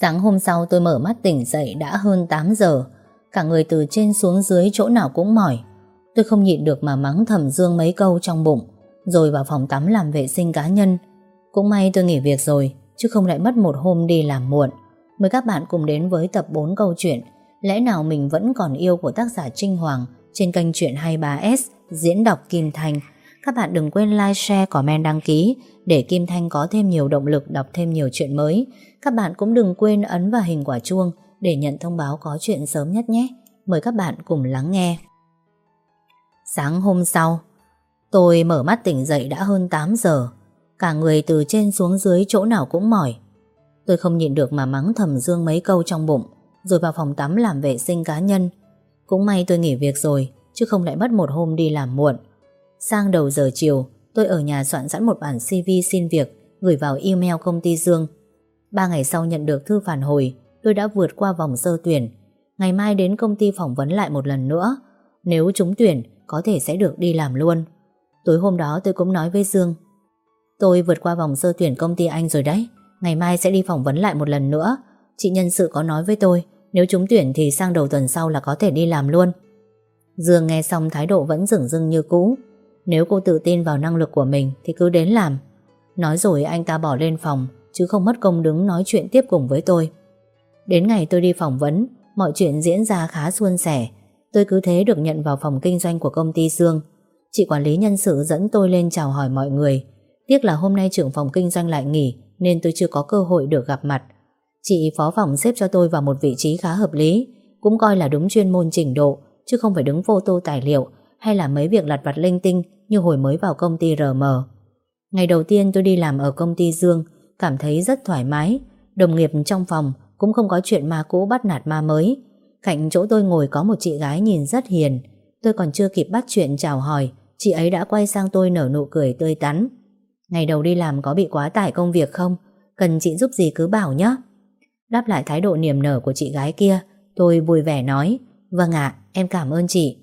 Sáng hôm sau tôi mở mắt tỉnh dậy đã hơn 8 giờ. Cả người từ trên xuống dưới chỗ nào cũng mỏi. Tôi không nhịn được mà mắng thầm Dương mấy câu trong bụng, rồi vào phòng tắm làm vệ sinh cá nhân. Cũng may tôi nghỉ việc rồi, chứ không lại mất một hôm đi làm muộn. Mời các bạn cùng đến với tập 4 câu chuyện Lẽ nào mình vẫn còn yêu của tác giả Trinh Hoàng trên kênh Chuyện 23S diễn đọc Kim Thanh. Các bạn đừng quên like, share, comment, đăng ký để Kim Thanh có thêm nhiều động lực đọc thêm nhiều chuyện mới. Các bạn cũng đừng quên ấn vào hình quả chuông để nhận thông báo có chuyện sớm nhất nhé. Mời các bạn cùng lắng nghe. Sáng hôm sau, tôi mở mắt tỉnh dậy đã hơn 8 giờ. Cả người từ trên xuống dưới chỗ nào cũng mỏi. Tôi không nhịn được mà mắng thầm Dương mấy câu trong bụng, rồi vào phòng tắm làm vệ sinh cá nhân. Cũng may tôi nghỉ việc rồi, chứ không lại mất một hôm đi làm muộn. Sang đầu giờ chiều, tôi ở nhà soạn sẵn một bản CV xin việc gửi vào email công ty Dương. 3 ngày sau nhận được thư phản hồi, tôi đã vượt qua vòng sơ tuyển. Ngày mai đến công ty phỏng vấn lại một lần nữa. Nếu trúng tuyển, có thể sẽ được đi làm luôn. Tối hôm đó tôi cũng nói với Dương, tôi vượt qua vòng sơ tuyển công ty anh rồi đấy, ngày mai sẽ đi phỏng vấn lại một lần nữa. Chị nhân sự có nói với tôi, nếu trúng tuyển thì sang đầu tuần sau là có thể đi làm luôn. Dương nghe xong thái độ vẫn dửng dưng như cũ. Nếu cô tự tin vào năng lực của mình thì cứ đến làm. Nói rồi anh ta bỏ lên phòng, chứ không mất công đứng nói chuyện tiếp cùng với tôi. Đến ngày tôi đi phỏng vấn, mọi chuyện diễn ra khá suôn sẻ. Tôi cứ thế được nhận vào phòng kinh doanh của công ty Dương. Chị quản lý nhân sự dẫn tôi lên chào hỏi mọi người. Tiếc là hôm nay trưởng phòng kinh doanh lại nghỉ, nên tôi chưa có cơ hội được gặp mặt. Chị phó phòng xếp cho tôi vào một vị trí khá hợp lý, cũng coi là đúng chuyên môn trình độ, chứ không phải đứng photo tài liệu hay là mấy việc lặt vặt linh tinh như hồi mới vào công ty RM. Ngày đầu tiên tôi đi làm ở công ty Dương, cảm thấy rất thoải mái. Đồng nghiệp trong phòng cũng không có chuyện ma cũ bắt nạt ma mới. Cạnh chỗ tôi ngồi có một chị gái nhìn rất hiền. Tôi còn chưa kịp bắt chuyện chào hỏi, chị ấy đã quay sang tôi nở nụ cười tươi tắn. Ngày đầu đi làm có bị quá tải công việc không? Cần chị giúp gì cứ bảo nhé. Đáp lại thái độ niềm nở của chị gái kia, tôi vui vẻ nói, vâng ạ, em cảm ơn chị.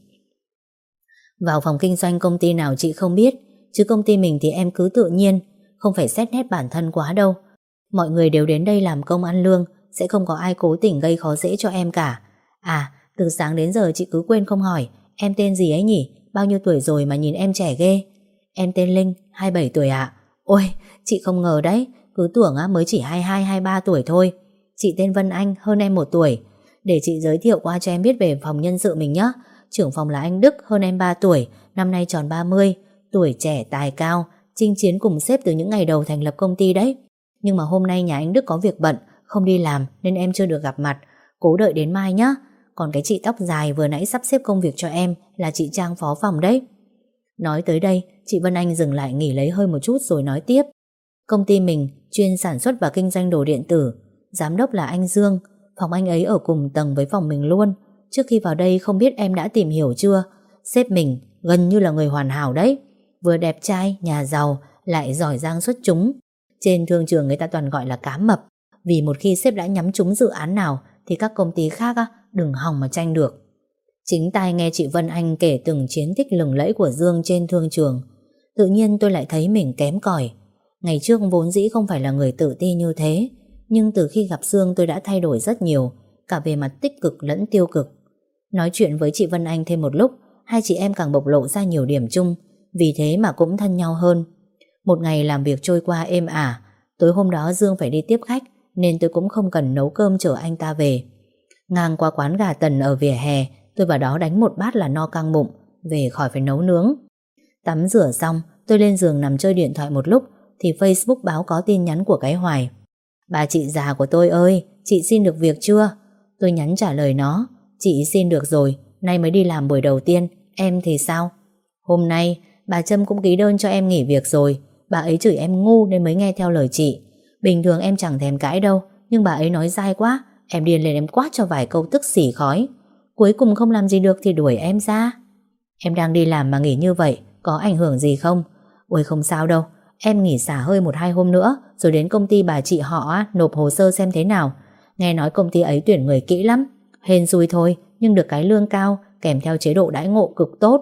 Vào phòng kinh doanh công ty nào chị không biết, chứ công ty mình thì em cứ tự nhiên, không phải xét nét bản thân quá đâu. Mọi người đều đến đây làm công ăn lương, sẽ không có ai cố tình gây khó dễ cho em cả. À, từ sáng đến giờ chị cứ quên không hỏi, em tên gì ấy nhỉ? Bao nhiêu tuổi rồi mà nhìn em trẻ ghê? Em tên Linh, 27 tuổi ạ. Ôi, chị không ngờ đấy, cứ tưởng mới chỉ 22, 23 tuổi thôi. Chị tên Vân Anh, hơn em 1 tuổi. Để chị giới thiệu qua cho em biết về phòng nhân sự mình nhé. Trưởng phòng là anh Đức, hơn em 3 tuổi, năm nay tròn 30, tuổi trẻ tài cao, chinh chiến cùng sếp từ những ngày đầu thành lập công ty đấy. Nhưng mà hôm nay nhà anh Đức có việc bận, không đi làm nên em chưa được gặp mặt. Cố đợi đến mai nhé. Còn cái chị tóc dài vừa nãy sắp xếp công việc cho em là chị Trang phó phòng đấy. Nói tới đây, chị Vân Anh dừng lại nghỉ lấy hơi một chút rồi nói tiếp. Công ty mình chuyên sản xuất và kinh doanh đồ điện tử. Giám đốc là anh Dương. Phòng anh ấy ở cùng tầng với phòng mình luôn. Trước khi vào đây không biết em đã tìm hiểu chưa? Sếp mình gần như là người hoàn hảo đấy. Vừa đẹp trai, nhà giàu, lại giỏi giang xuất chúng. Trên thương trường người ta toàn gọi là cá mập. Vì một khi sếp đã nhắm trúng dự án nào thì các công ty khác đừng hòng mà tranh được. Chính tai nghe chị Vân Anh kể từng chiến tích lừng lẫy của Dương trên thương trường, tự nhiên tôi lại thấy mình kém cỏi. Ngày trước vốn dĩ không phải là người tự ti như thế, nhưng từ khi gặp Dương tôi đã thay đổi rất nhiều, cả về mặt tích cực lẫn tiêu cực. Nói chuyện với chị Vân Anh thêm một lúc, hai chị em càng bộc lộ ra nhiều điểm chung, vì thế mà cũng thân nhau hơn. Một ngày làm việc trôi qua êm ả. Tối hôm đó Dương phải đi tiếp khách, nên tôi cũng không cần nấu cơm chờ anh ta về. Ngang qua quán gà Tần ở vỉa hè, tôi vào đó đánh một bát là no căng bụng, về khỏi phải nấu nướng. Tắm rửa xong, tôi lên giường nằm chơi điện thoại một lúc, thì Facebook báo có tin nhắn của cái Hoài. Bà chị già của tôi ơi, chị xin được việc chưa? Tôi nhắn trả lời nó, chị xin được rồi, nay mới đi làm buổi đầu tiên, em thì sao? Hôm nay, bà Trâm cũng ký đơn cho em nghỉ việc rồi, bà ấy chửi em ngu nên mới nghe theo lời chị. Bình thường em chẳng thèm cãi đâu, nhưng bà ấy nói dai quá, em điên lên em quát cho vài câu tức xỉ khói. Cuối cùng không làm gì được thì đuổi em ra. Em đang đi làm mà nghỉ như vậy, có ảnh hưởng gì không? Ôi không sao đâu, em nghỉ xả hơi 1-2 hôm nữa, rồi đến công ty bà chị họ nộp hồ sơ xem thế nào. Nghe nói công ty ấy tuyển người kỹ lắm. Hên xui thôi, nhưng được cái lương cao, kèm theo chế độ đãi ngộ cực tốt.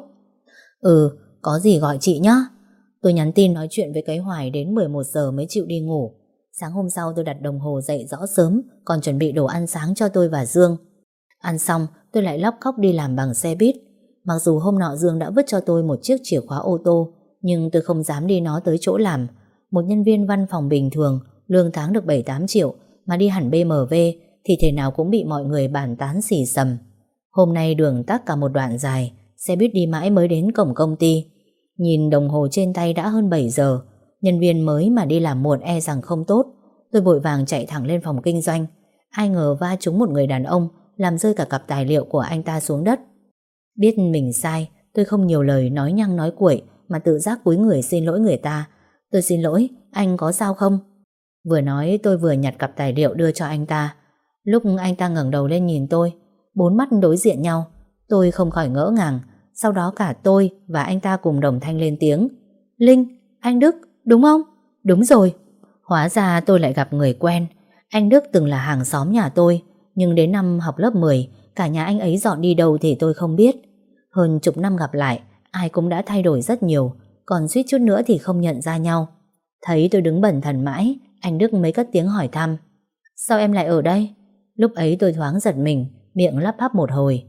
Ừ, có gì gọi chị nhá. Tôi nhắn tin nói chuyện với cái Hoài đến 11 giờ mới chịu đi ngủ. Sáng hôm sau tôi đặt đồng hồ dậy rõ sớm, còn chuẩn bị đồ ăn sáng cho tôi và Dương. Ăn xong tôi lại lóc cóc đi làm bằng xe buýt. Mặc dù hôm nọ Dương đã vứt cho tôi một chiếc chìa khóa ô tô, nhưng tôi không dám đi nó tới chỗ làm. Một nhân viên văn phòng bình thường, lương tháng được 7-8 triệu, mà đi hẳn BMW thì thể nào cũng bị mọi người bàn tán xì xầm. Hôm nay đường tắc cả một đoạn dài, xe buýt đi mãi mới đến cổng công ty. Nhìn đồng hồ trên tay đã hơn 7 giờ, nhân viên mới mà đi làm muộn e rằng không tốt. Tôi vội vàng chạy thẳng lên phòng kinh doanh. Ai ngờ va trúng một người đàn ông, làm rơi cả cặp tài liệu của anh ta xuống đất. Biết mình sai, tôi không nhiều lời nói nhăng nói cuội mà tự giác cúi người xin lỗi người ta. Tôi xin lỗi, anh có sao không? Vừa nói tôi vừa nhặt cặp tài liệu đưa cho anh ta. Lúc anh ta ngẩng đầu lên nhìn tôi, bốn mắt đối diện nhau, tôi không khỏi ngỡ ngàng. Sau đó cả tôi và anh ta cùng đồng thanh lên tiếng: Linh, anh Đức, đúng không? Đúng rồi. Hóa ra tôi lại gặp người quen. Anh Đức từng là hàng xóm nhà tôi, nhưng đến năm học lớp 10, cả nhà anh ấy dọn đi đâu thì tôi không biết. Hơn chục năm gặp lại, ai cũng đã thay đổi rất nhiều, còn suýt chút nữa thì không nhận ra nhau. Thấy tôi đứng bần thần mãi, anh Đức mới cất tiếng hỏi thăm: Sao em lại ở đây? Lúc ấy tôi thoáng giật mình, miệng lắp bắp một hồi.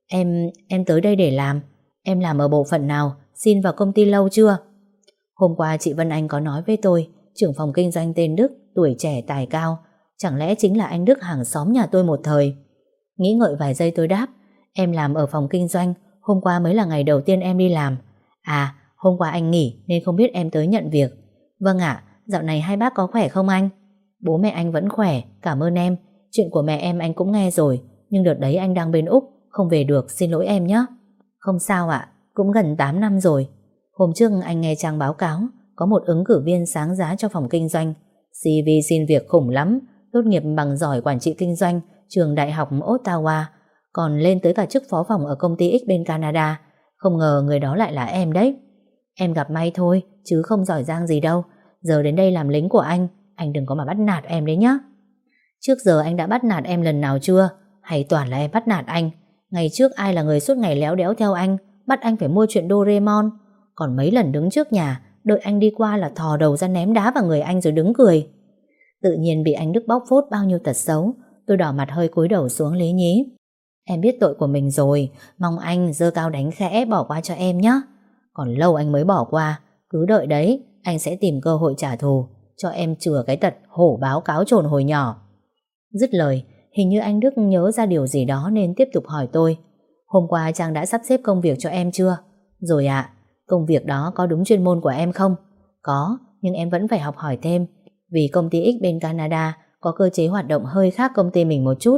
Em tới đây để làm. Em làm ở bộ phận nào? Xin vào công ty lâu chưa? Hôm qua chị Vân Anh có nói với tôi, trưởng phòng kinh doanh tên Đức, tuổi trẻ tài cao. Chẳng lẽ chính là anh Đức hàng xóm nhà tôi một thời? Nghĩ ngợi vài giây tôi đáp: Em làm ở phòng kinh doanh, hôm qua mới là ngày đầu tiên em đi làm. À, hôm qua anh nghỉ nên không biết em tới nhận việc. Vâng ạ, dạo này hai bác có khỏe không anh? Bố mẹ anh vẫn khỏe, cảm ơn em. Chuyện của mẹ em anh cũng nghe rồi, nhưng đợt đấy anh đang bên Úc, không về được, xin lỗi em nhé. Không sao ạ, cũng gần 8 năm rồi. Hôm trước anh nghe trang báo cáo có một ứng cử viên sáng giá cho phòng kinh doanh. CV xin việc khủng lắm, tốt nghiệp bằng giỏi quản trị kinh doanh trường đại học Ottawa, còn lên tới cả chức phó phòng ở công ty X bên Canada. Không ngờ người đó lại là em đấy. Em gặp may thôi, chứ không giỏi giang gì đâu. Giờ đến đây làm lính của anh đừng có mà bắt nạt em đấy nhá. Trước giờ anh đã bắt nạt em lần nào chưa? Hay toàn là em bắt nạt anh? Ngày trước ai là người suốt ngày léo đéo theo anh, bắt anh phải mua chuyện Doraemon? Còn mấy lần đứng trước nhà, đợi anh đi qua là thò đầu ra ném đá vào người anh rồi đứng cười. Tự nhiên bị anh Đức bóc phốt bao nhiêu tật xấu, tôi đỏ mặt hơi cúi đầu xuống lý nhí. Em biết tội của mình rồi, mong anh giơ cao đánh khẽ bỏ qua cho em nhé. Còn lâu anh mới bỏ qua, cứ đợi đấy, anh sẽ tìm cơ hội trả thù, cho em chừa cái tật hổ báo cáo trồn hồi nhỏ. Dứt lời, hình như anh Đức nhớ ra điều gì đó nên tiếp tục hỏi tôi: Hôm qua Trang đã sắp xếp công việc cho em chưa? Rồi ạ. Công việc đó có đúng chuyên môn của em không? Có, nhưng em vẫn phải học hỏi thêm, vì công ty X bên Canada có cơ chế hoạt động hơi khác công ty mình một chút.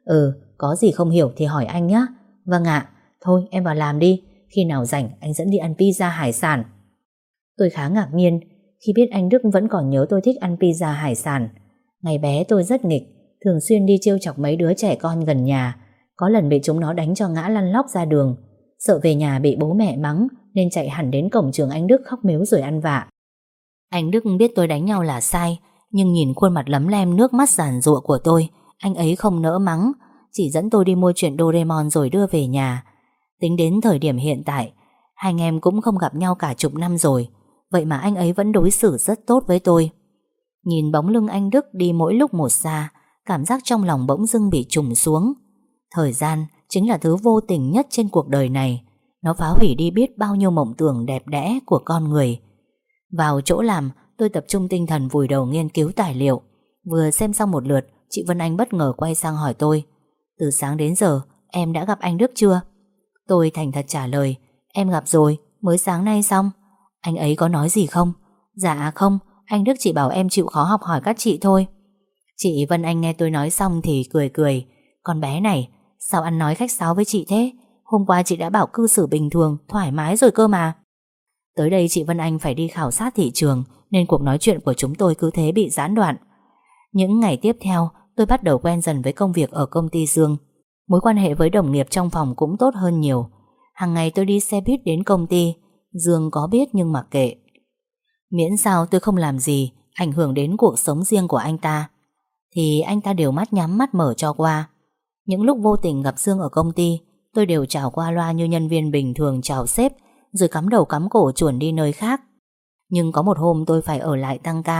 Có gì không hiểu thì hỏi anh nhé. Vâng ạ. Thôi em vào làm đi, khi nào rảnh anh dẫn đi ăn pizza hải sản. Tôi khá ngạc nhiên khi biết anh Đức vẫn còn nhớ tôi thích ăn pizza hải sản. Ngày bé tôi rất nghịch, thường xuyên đi trêu chọc mấy đứa trẻ con gần nhà. Có lần bị chúng nó đánh cho ngã lăn lóc ra đường. Sợ về nhà bị bố mẹ mắng nên chạy hẳn đến cổng trường anh Đức khóc mếu rồi ăn vạ. Anh Đức biết tôi đánh nhau là sai, nhưng nhìn khuôn mặt lấm lem nước mắt giàn giụa của tôi, anh ấy không nỡ mắng, chỉ dẫn tôi đi mua chuyện Doraemon rồi đưa về nhà. Tính đến thời điểm hiện tại, hai anh em cũng không gặp nhau cả chục năm rồi, vậy mà anh ấy vẫn đối xử rất tốt với tôi. Nhìn bóng lưng anh Đức đi mỗi lúc một xa, cảm giác trong lòng bỗng dưng bị trùng xuống. Thời gian chính là thứ vô tình nhất trên cuộc đời này. Nó phá hủy đi biết bao nhiêu mộng tưởng đẹp đẽ của con người. Vào chỗ làm, tôi tập trung tinh thần vùi đầu nghiên cứu tài liệu. Vừa xem xong một lượt, chị Vân Anh bất ngờ quay sang hỏi tôi: Từ sáng đến giờ, em đã gặp anh Đức chưa? Tôi thành thật trả lời: Em gặp rồi, mới sáng nay xong. Anh ấy có nói gì không? Dạ không, anh Đức chỉ bảo em chịu khó học hỏi các chị thôi. Chị Vân Anh nghe tôi nói xong thì cười cười: Con bé này, sao ăn nói khách sáo với chị thế? Hôm qua chị đã bảo cư xử bình thường, thoải mái rồi cơ mà. Tới đây chị Vân Anh phải đi khảo sát thị trường, nên cuộc nói chuyện của chúng tôi cứ thế bị gián đoạn. Những ngày tiếp theo, tôi bắt đầu quen dần với công việc ở công ty Dương. Mối quan hệ với đồng nghiệp trong phòng cũng tốt hơn nhiều. Hàng ngày tôi đi xe buýt đến công ty, Dương có biết nhưng mặc kệ. Miễn sao tôi không làm gì ảnh hưởng đến cuộc sống riêng của anh ta, thì anh ta đều mắt nhắm mắt mở cho qua. Những lúc vô tình gặp Dương ở công ty, tôi đều chào qua loa như nhân viên bình thường chào sếp, rồi cắm đầu cắm cổ chuồn đi nơi khác. Nhưng có một hôm tôi phải ở lại tăng ca,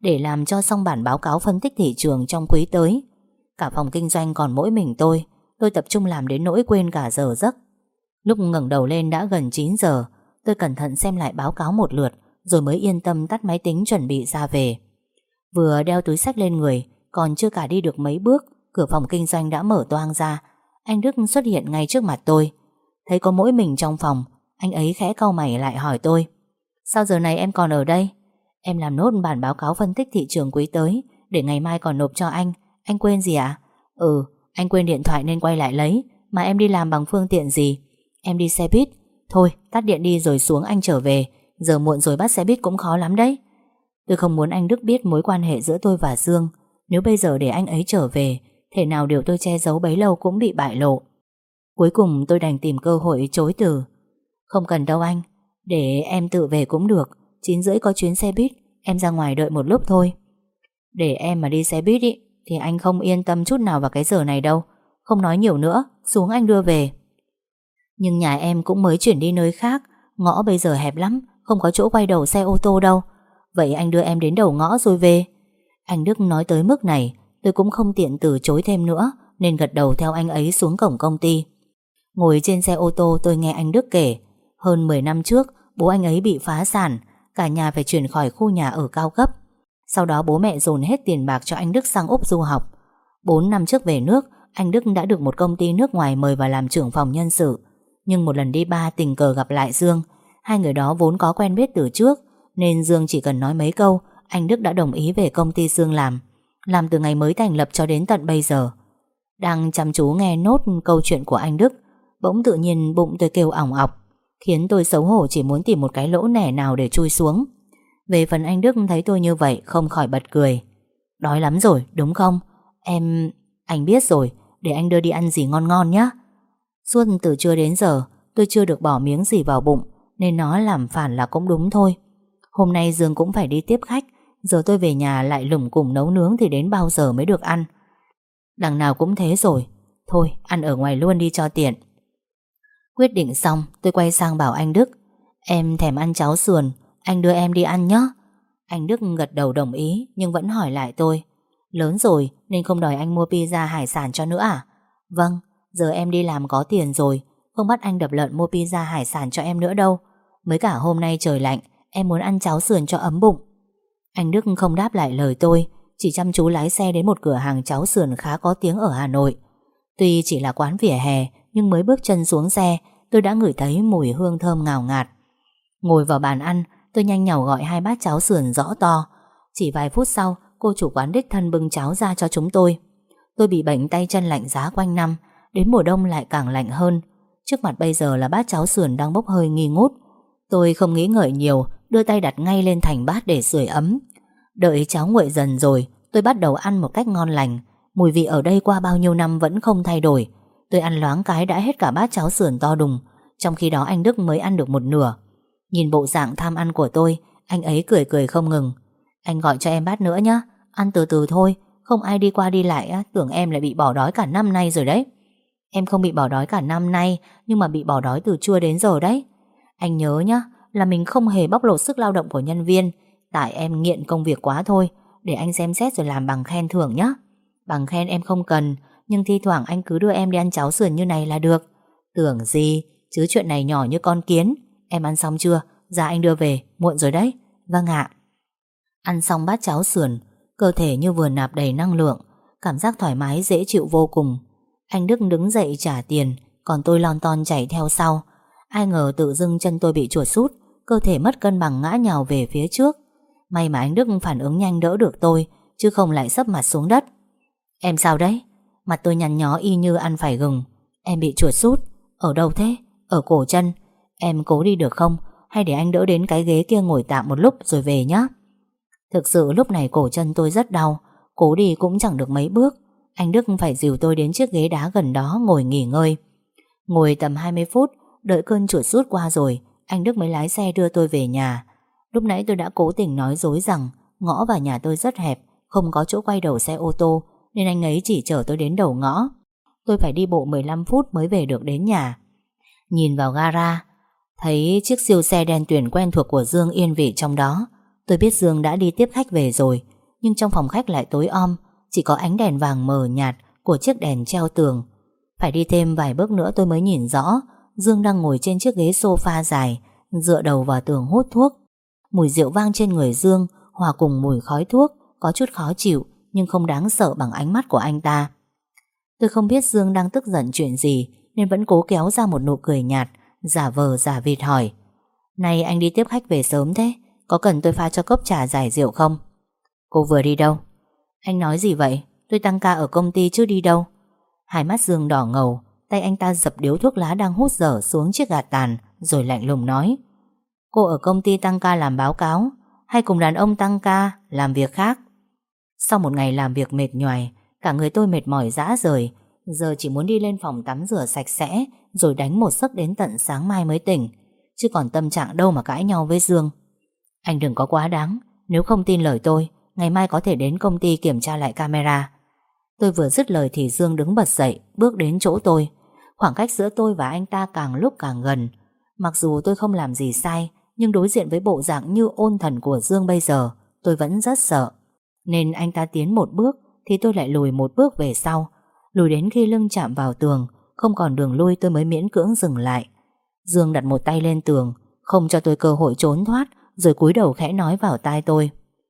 để làm cho xong bản báo cáo phân tích thị trường trong quý tới. Cả phòng kinh doanh còn mỗi mình tôi tập trung làm đến nỗi quên cả giờ giấc. Lúc ngẩng đầu lên đã gần 9 giờ, tôi cẩn thận xem lại báo cáo một lượt rồi mới yên tâm tắt máy tính chuẩn bị ra về. Vừa đeo túi xách lên người, còn chưa cả đi được mấy bước, cửa phòng kinh doanh đã mở toang ra. Anh Đức xuất hiện ngay trước mặt tôi. Thấy có mỗi mình trong phòng, anh ấy khẽ cau mày lại hỏi tôi: sao giờ này em còn ở đây? Em làm nốt bản báo cáo phân tích thị trường quý tới, để ngày mai còn nộp cho anh quên gì ạ? Ừ, anh quên điện thoại nên quay lại lấy. Mà em đi làm bằng phương tiện gì? Em đi xe buýt. Thôi, tắt điện đi rồi xuống anh trở về. Giờ muộn rồi bắt xe buýt cũng khó lắm đấy. Tôi không muốn anh Đức biết mối quan hệ giữa tôi và Dương. Nếu bây giờ để anh ấy trở về, thể nào điều tôi che giấu bấy lâu cũng bị bại lộ. Cuối cùng tôi đành tìm cơ hội chối từ. Không cần đâu anh, để em tự về cũng được. 9:30 có chuyến xe buýt, em ra ngoài đợi một lúc thôi. Để em mà đi xe buýt ý, thì anh không yên tâm chút nào vào cái giờ này đâu. Không nói nhiều nữa, xuống anh đưa về. Nhưng nhà em cũng mới chuyển đi nơi khác, ngõ bây giờ hẹp lắm, không có chỗ quay đầu xe ô tô đâu. Vậy anh đưa em đến đầu ngõ rồi về. Anh Đức nói tới mức này, tôi cũng không tiện từ chối thêm nữa, nên gật đầu theo anh ấy xuống cổng công ty. Ngồi trên xe ô tô tôi nghe anh Đức kể, hơn 10 năm trước bố anh ấy bị phá sản, cả nhà phải chuyển khỏi khu nhà ở cao cấp. Sau đó bố mẹ dồn hết tiền bạc cho anh Đức sang Úc du học. 4 năm trước về nước, anh Đức đã được một công ty nước ngoài mời vào làm trưởng phòng nhân sự. Nhưng một lần đi bar tình cờ gặp lại Dương. Hai người đó vốn có quen biết từ trước, nên Dương chỉ cần nói mấy câu, anh Đức đã đồng ý về công ty Dương làm từ ngày mới thành lập cho đến tận bây giờ. Đang chăm chú nghe nốt câu chuyện của anh Đức, bỗng tự nhiên bụng tôi kêu ỏng ọc, khiến tôi xấu hổ chỉ muốn tìm một cái lỗ nẻ nào để chui xuống. Về phần anh Đức thấy tôi như vậy không khỏi bật cười. Đói lắm rồi đúng không? Anh biết rồi, để anh đưa đi ăn gì ngon ngon nhé. Suốt từ trưa đến giờ tôi chưa được bỏ miếng gì vào bụng, nên nó làm phản là cũng đúng thôi. Hôm nay Dương cũng phải đi tiếp khách, giờ tôi về nhà lại lủng củng nấu nướng thì đến bao giờ mới được ăn. Đằng nào cũng thế rồi, thôi ăn ở ngoài luôn đi cho tiện. Quyết định xong tôi quay sang bảo anh Đức: em thèm ăn cháo sườn, anh đưa em đi ăn nhé. Anh Đức gật đầu đồng ý, nhưng vẫn hỏi lại tôi: lớn rồi nên không đòi anh mua pizza hải sản cho nữa à? Vâng, giờ em đi làm có tiền rồi, không bắt anh đập lợn mua pizza hải sản cho em nữa đâu. Mới cả hôm nay trời lạnh, em muốn ăn cháo sườn cho ấm bụng. Anh Đức không đáp lại lời tôi, chỉ chăm chú lái xe đến một cửa hàng cháo sườn khá có tiếng ở Hà Nội. Tuy chỉ là quán vỉa hè, nhưng mới bước chân xuống xe, tôi đã ngửi thấy mùi hương thơm ngào ngạt. Ngồi vào bàn ăn, tôi nhanh nhảu gọi 2 bát cháo sườn rõ to. Chỉ vài phút sau, cô chủ quán đích thân bưng cháo ra cho chúng tôi. Tôi bị bệnh tay chân lạnh giá quanh năm, đến mùa đông lại càng lạnh hơn. Trước mặt bây giờ là bát cháo sườn đang bốc hơi nghi ngút. Tôi không nghĩ ngợi nhiều, đưa tay đặt ngay lên thành bát để sưởi ấm. Đợi cháo nguội dần rồi, tôi bắt đầu ăn một cách ngon lành. Mùi vị ở đây qua bao nhiêu năm vẫn không thay đổi. Tôi ăn loáng cái đã hết cả bát cháo sườn to đùng, trong khi đó anh Đức mới ăn được một nửa. Nhìn bộ dạng tham ăn của tôi, anh ấy cười cười không ngừng. Anh gọi cho em bát nữa nhé, ăn từ từ thôi, không ai đi qua đi lại tưởng em lại bị bỏ đói cả năm nay rồi đấy. Em không bị bỏ đói cả năm nay, nhưng mà bị bỏ đói từ trưa đến giờ đấy. Anh nhớ nhá, là mình không hề bóc lột sức lao động của nhân viên, tại em nghiện công việc quá thôi. Để anh xem xét rồi làm bằng khen thưởng nhé. Bằng khen em không cần, nhưng thi thoảng anh cứ đưa em đi ăn cháo sườn như này là được. Tưởng gì, chứ chuyện này nhỏ như con kiến. Em ăn xong chưa? Dạ anh đưa về, muộn rồi đấy. Vâng ạ. Ăn xong bát cháo sườn, cơ thể như vừa nạp đầy năng lượng, cảm giác thoải mái dễ chịu vô cùng. Anh Đức đứng dậy trả tiền, còn tôi lon ton chạy theo sau. Ai ngờ tự dưng chân tôi bị chuột rút, cơ thể mất cân bằng ngã nhào về phía trước. May mà anh Đức phản ứng nhanh đỡ được tôi, chứ không lại sấp mặt xuống đất. Em sao đấy? Mặt tôi nhăn nhó y như ăn phải gừng. Em bị chuột rút. Ở đâu thế? Ở cổ chân. Em cố đi được không? Hay để anh đỡ đến cái ghế kia ngồi tạm một lúc rồi về nhé. Thực sự lúc này cổ chân tôi rất đau, cố đi cũng chẳng được mấy bước. Anh Đức phải dìu tôi đến chiếc ghế đá gần đó ngồi nghỉ ngơi. Ngồi tầm 20 phút, đợi cơn chuột rút qua rồi, anh Đức mới lái xe đưa tôi về nhà. Lúc nãy tôi đã cố tình nói dối rằng ngõ vào nhà tôi rất hẹp, không có chỗ quay đầu xe ô tô, nên anh ấy chỉ chở tôi đến đầu ngõ. Tôi phải đi bộ 15 phút mới về được đến nhà. Nhìn vào gara, thấy chiếc siêu xe đen tuyền quen thuộc của Dương yên vị trong đó. tôi biết Dương đã đi tiếp khách về rồi, nhưng trong phòng khách lại tối om, chỉ có ánh đèn vàng mờ nhạt của chiếc đèn treo tường. Phải đi thêm vài bước nữa tôi mới nhìn rõ Dương đang ngồi trên chiếc ghế sofa dài, dựa đầu vào tường hút thuốc. Mùi rượu vang trên người Dương hòa cùng mùi khói thuốc có chút khó chịu, nhưng không đáng sợ bằng ánh mắt của anh ta. Tôi không biết Dương đang tức giận chuyện gì, nên vẫn cố kéo ra một nụ cười nhạt, giả vờ giả vịt hỏi: "Này anh đi tiếp khách về sớm thế, có cần tôi pha cho cốc trà giải rượu không?" "Cô vừa đi đâu?" "Anh nói gì vậy? Tôi tăng ca ở công ty chứ đi đâu." Hai mắt Dương đỏ ngầu, tay anh ta dập điếu thuốc lá đang hút dở xuống chiếc gạt tàn, rồi lạnh lùng nói: "Cô ở công ty tăng ca làm báo cáo, hay cùng đàn ông tăng ca làm việc khác?" Sau một ngày làm việc mệt nhoài, cả người tôi mệt mỏi rã rời, giờ chỉ muốn đi lên phòng tắm rửa sạch sẽ, rồi đánh một giấc đến tận sáng mai mới tỉnh, chứ còn tâm trạng đâu mà cãi nhau với Dương. "Anh đừng có quá đáng, nếu không tin lời tôi, ngày mai có thể đến công ty kiểm tra lại camera." Tôi vừa dứt lời thì Dương đứng bật dậy, bước đến chỗ tôi. Khoảng cách giữa tôi và anh ta càng lúc càng gần. Mặc dù tôi không làm gì sai, nhưng đối diện với bộ dạng như ôn thần của Dương bây giờ, tôi vẫn rất sợ. Nên anh ta tiến một bước thì tôi lại lùi một bước về sau. Lùi đến khi lưng chạm vào tường, không còn đường lui, tôi mới miễn cưỡng dừng lại. Dương đặt một tay lên tường, không cho tôi cơ hội trốn thoát, rồi cúi đầu khẽ nói vào tai tôi: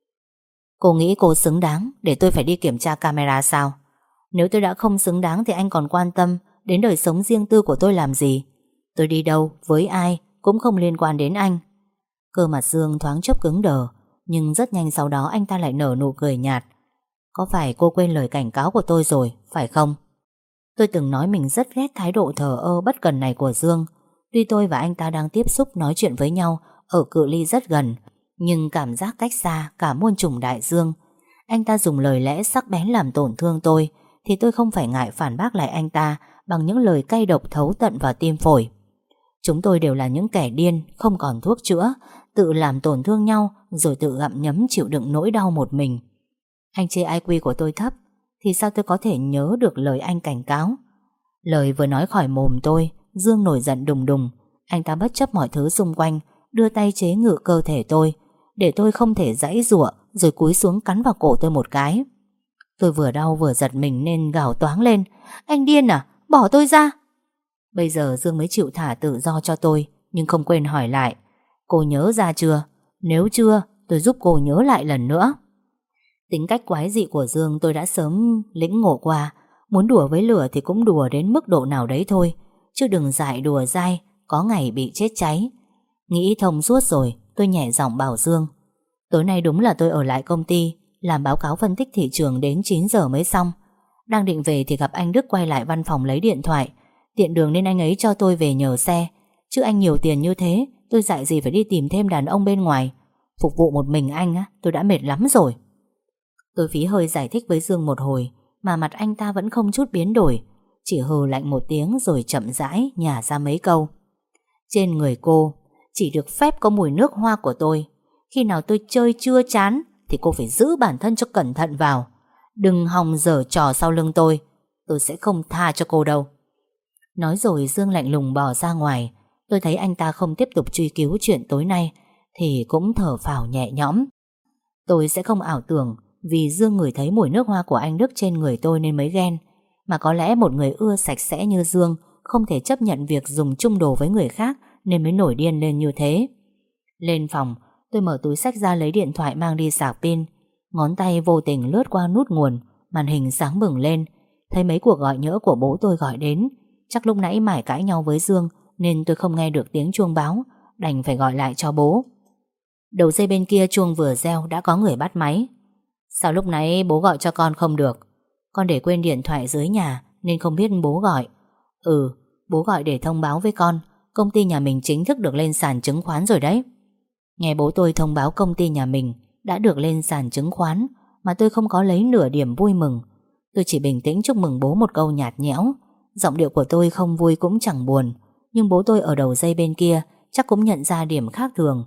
"Cô nghĩ cô xứng đáng để tôi phải đi kiểm tra camera sao? Nếu tôi đã không xứng đáng thì anh còn quan tâm đến đời sống riêng tư của tôi làm gì? Tôi đi đâu, với ai cũng không liên quan đến anh." Cơ mặt Dương thoáng chốc cứng đờ, nhưng rất nhanh sau đó anh ta lại nở nụ cười nhạt: "Có phải cô quên lời cảnh cáo của tôi rồi, phải không?" Tôi từng nói mình rất ghét thái độ thờ ơ bất cần này của Dương. Tuy tôi và anh ta đang tiếp xúc nói chuyện với nhau ở cự ly rất gần, nhưng cảm giác cách xa cả muôn trùng đại dương. Anh ta dùng lời lẽ sắc bén làm tổn thương tôi, thì tôi không phải ngại phản bác lại anh ta bằng những lời cay độc thấu tận vào tim phổi. Chúng tôi đều là những kẻ điên, không còn thuốc chữa, tự làm tổn thương nhau rồi tự gặm nhấm chịu đựng nỗi đau một mình. Anh chê IQ của tôi thấp, thì sao tôi có thể nhớ được lời anh cảnh cáo? Lời vừa nói khỏi mồm tôi, Dương nổi giận đùng đùng. Anh ta bất chấp mọi thứ xung quanh, đưa tay chế ngự cơ thể tôi, để tôi không thể giãy giụa, rồi cúi xuống cắn vào cổ tôi một cái. Tôi vừa đau vừa giật mình nên gào toáng lên: "Anh điên à? Bỏ tôi ra!" Bây giờ Dương mới chịu thả tự do cho tôi, nhưng không quên hỏi lại: "Cô nhớ ra chưa? Nếu chưa, tôi giúp cô nhớ lại lần nữa." Tính cách quái dị của Dương tôi đã sớm lĩnh ngộ qua. Muốn đùa với lửa thì cũng đùa đến mức độ nào đấy thôi, chứ đừng dại đùa dai, có ngày bị chết cháy. Nghĩ thông suốt rồi, tôi nhẹ giọng bảo Dương: "Tối nay đúng là tôi ở lại công ty, làm báo cáo phân tích thị trường đến 9 giờ mới xong. Đang định về thì gặp anh Đức quay lại văn phòng lấy điện thoại. Tiện đường nên anh ấy cho tôi về nhờ xe. Chứ anh nhiều tiền như thế, tôi dại gì phải đi tìm thêm đàn ông bên ngoài. Phục vụ một mình anh á, tôi đã mệt lắm rồi." Tôi phí hơi giải thích với Dương một hồi, mà mặt anh ta vẫn không chút biến đổi, chỉ hừ lạnh một tiếng rồi chậm rãi nhả ra mấy câu: "Trên người cô chỉ được phép có mùi nước hoa của tôi. Khi nào tôi chơi chưa chán thì cô phải giữ bản thân cho cẩn thận vào. Đừng hòng giở trò sau lưng tôi sẽ không tha cho cô đâu." Nói rồi Dương lạnh lùng bỏ ra ngoài. Tôi thấy anh ta không tiếp tục truy cứu chuyện tối nay thì cũng thở phào nhẹ nhõm. Tôi sẽ không ảo tưởng vì Dương ngửi thấy mùi nước hoa của anh Đức trên người tôi nên mới ghen, mà có lẽ một người ưa sạch sẽ như Dương không thể chấp nhận việc dùng chung đồ với người khác nên mới nổi điên lên như thế. Lên phòng, tôi mở túi xách ra lấy điện thoại mang đi sạc pin. Ngón tay vô tình lướt qua nút nguồn, màn hình sáng bừng lên. Thấy mấy cuộc gọi nhỡ của bố tôi gọi đến. Chắc lúc nãy mải cãi nhau với Dương nên tôi không nghe được tiếng chuông báo, đành phải gọi lại cho bố. Đầu dây bên kia chuông vừa reo đã có người bắt máy. "Sao lúc nãy bố gọi cho con không được?" "Con để quên điện thoại dưới nhà nên không biết bố gọi." "Ừ, bố gọi để thông báo với con, công ty nhà mình chính thức được lên sàn chứng khoán rồi đấy." Nghe bố tôi thông báo công ty nhà mình đã được lên sàn chứng khoán mà tôi không có lấy nửa điểm vui mừng. Tôi chỉ bình tĩnh chúc mừng bố một câu nhạt nhẽo. Giọng điệu của tôi không vui cũng chẳng buồn, nhưng bố tôi ở đầu dây bên kia chắc cũng nhận ra điểm khác thường.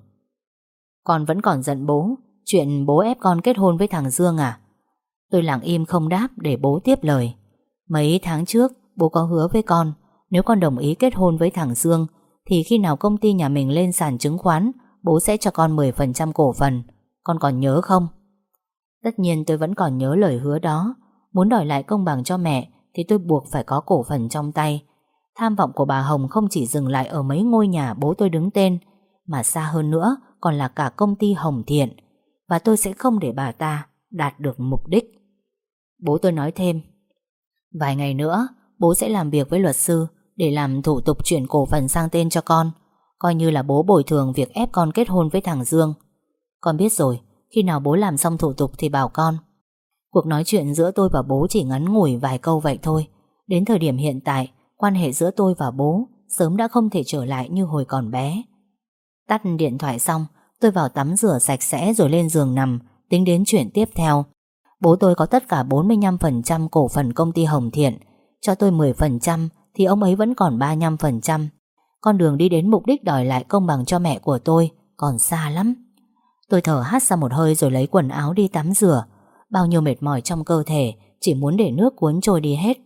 "Con vẫn còn giận bố chuyện bố ép con kết hôn với thằng Dương à?" Tôi lặng im không đáp để bố tiếp lời. "Mấy tháng trước bố có hứa với con, nếu con đồng ý kết hôn với thằng Dương thì khi nào công ty nhà mình lên sàn chứng khoán, bố sẽ cho con 10% cổ phần. Con còn nhớ không? Tất nhiên tôi vẫn còn nhớ lời hứa đó. Muốn đòi lại công bằng cho mẹ thì tôi buộc phải có cổ phần trong tay. Tham vọng của bà Hồng không chỉ dừng lại ở mấy ngôi nhà bố tôi đứng tên, mà xa hơn nữa còn là cả công ty Hồng Thiện. Và tôi sẽ không để bà ta đạt được mục đích. Bố tôi nói thêm, vài ngày nữa bố sẽ làm việc với luật sư để làm thủ tục chuyển cổ phần sang tên cho con, coi như là bố bồi thường việc ép con kết hôn với thằng Dương. Con biết rồi, khi nào bố làm xong thủ tục thì bảo con. Cuộc nói chuyện giữa tôi và bố chỉ ngắn ngủi vài câu vậy thôi. Đến thời điểm hiện tại, quan hệ giữa tôi và bố sớm đã không thể trở lại như hồi còn bé. Tắt điện thoại xong, tôi vào tắm rửa sạch sẽ rồi lên giường nằm, tính đến chuyện tiếp theo. Bố tôi có tất cả 45% cổ phần công ty Hồng Thiện. Cho tôi 10% thì ông ấy vẫn còn 35%. Con đường đi đến mục đích đòi lại công bằng cho mẹ của tôi còn xa lắm. Tôi thở hắt ra một hơi rồi lấy quần áo đi tắm rửa. Bao nhiêu mệt mỏi trong cơ thể chỉ muốn để nước cuốn trôi đi hết.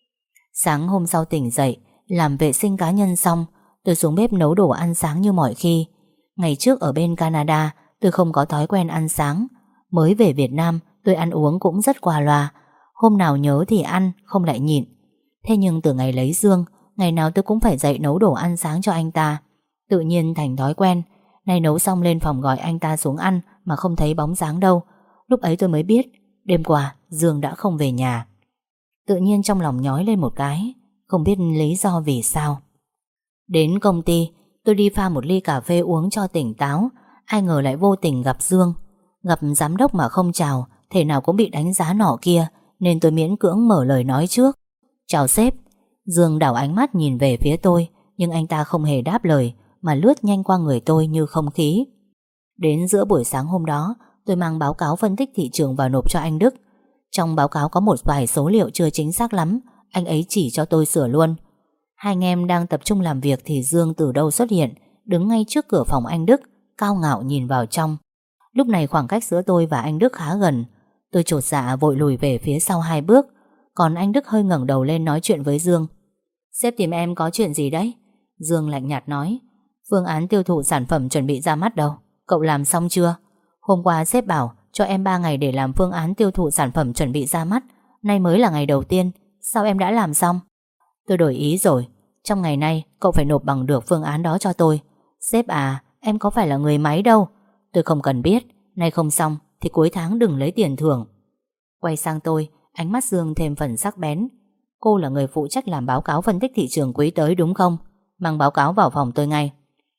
Sáng hôm sau tỉnh dậy, làm vệ sinh cá nhân xong, tôi xuống bếp nấu đồ ăn sáng như mọi khi. Ngày trước ở bên Canada, tôi không có thói quen ăn sáng. Mới về Việt Nam, tôi ăn uống cũng rất qua loa. Hôm nào nhớ thì ăn, không lại nhịn. Thế nhưng từ ngày lấy Dương, ngày nào tôi cũng phải dậy nấu đồ ăn sáng cho anh ta. Tự nhiên thành thói quen. Nay nấu xong lên phòng gọi anh ta xuống ăn mà không thấy bóng dáng đâu. Lúc ấy tôi mới biết đêm qua Dương đã không về nhà. Tự nhiên trong lòng nhói lên một cái, không biết lý do vì sao. Đến công ty, tôi đi pha một ly cà phê uống cho tỉnh táo. Ai ngờ lại vô tình gặp Dương. Gặp giám đốc mà không chào, thể nào cũng bị đánh giá nọ kia, nên tôi miễn cưỡng mở lời nói trước. Chào sếp. Dương đảo ánh mắt nhìn về phía tôi, nhưng anh ta không hề đáp lời, mà lướt nhanh qua người tôi như không khí. Đến giữa buổi sáng hôm đó, tôi mang báo cáo phân tích thị trường vào nộp cho anh Đức. Trong báo cáo có một vài số liệu chưa chính xác lắm, anh ấy chỉ cho tôi sửa luôn. Hai anh em đang tập trung làm việc thì Dương từ đâu xuất hiện, đứng ngay trước cửa phòng anh Đức, cao ngạo nhìn vào trong. Lúc này khoảng cách giữa tôi và anh Đức khá gần. Tôi chột dạ vội lùi về phía sau 2 bước. Còn anh Đức hơi ngẩng đầu lên nói chuyện với Dương. Sếp tìm em có chuyện gì đấy? Dương lạnh nhạt nói, phương án tiêu thụ sản phẩm chuẩn bị ra mắt đâu. Cậu làm xong chưa? Hôm qua sếp bảo cho em 3 ngày để làm phương án tiêu thụ sản phẩm chuẩn bị ra mắt. Nay mới là ngày đầu tiên, sao em đã làm xong? Tôi đổi ý rồi. Trong ngày nay cậu phải nộp bằng được phương án đó cho tôi. Sếp à, em có phải là người máy đâu. Tôi không cần biết. Nay không xong thì cuối tháng đừng lấy tiền thưởng. Quay sang tôi, ánh mắt Dương thêm phần sắc bén. Cô là người phụ trách làm báo cáo phân tích thị trường quý tới đúng không? Mang báo cáo vào phòng tôi ngay.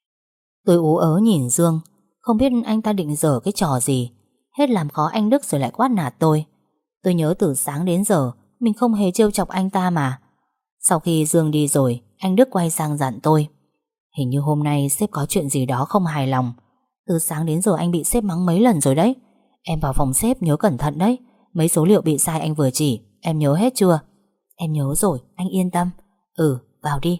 Tôi ú ớ nhìn Dương, không biết anh ta định giở cái trò gì. Hết làm khó anh Đức rồi lại quát nạt tôi. Tôi nhớ từ sáng đến giờ mình không hề trêu chọc anh ta mà. Sau khi Dương đi rồi, anh Đức quay sang dặn tôi. Hình như hôm nay sếp có chuyện gì đó không hài lòng. Từ sáng đến giờ anh bị sếp mắng mấy lần rồi đấy. Em vào phòng sếp nhớ cẩn thận đấy. Mấy số liệu bị sai anh vừa chỉ, em nhớ hết chưa? Em nhớ rồi, anh yên tâm. Ừ, vào đi.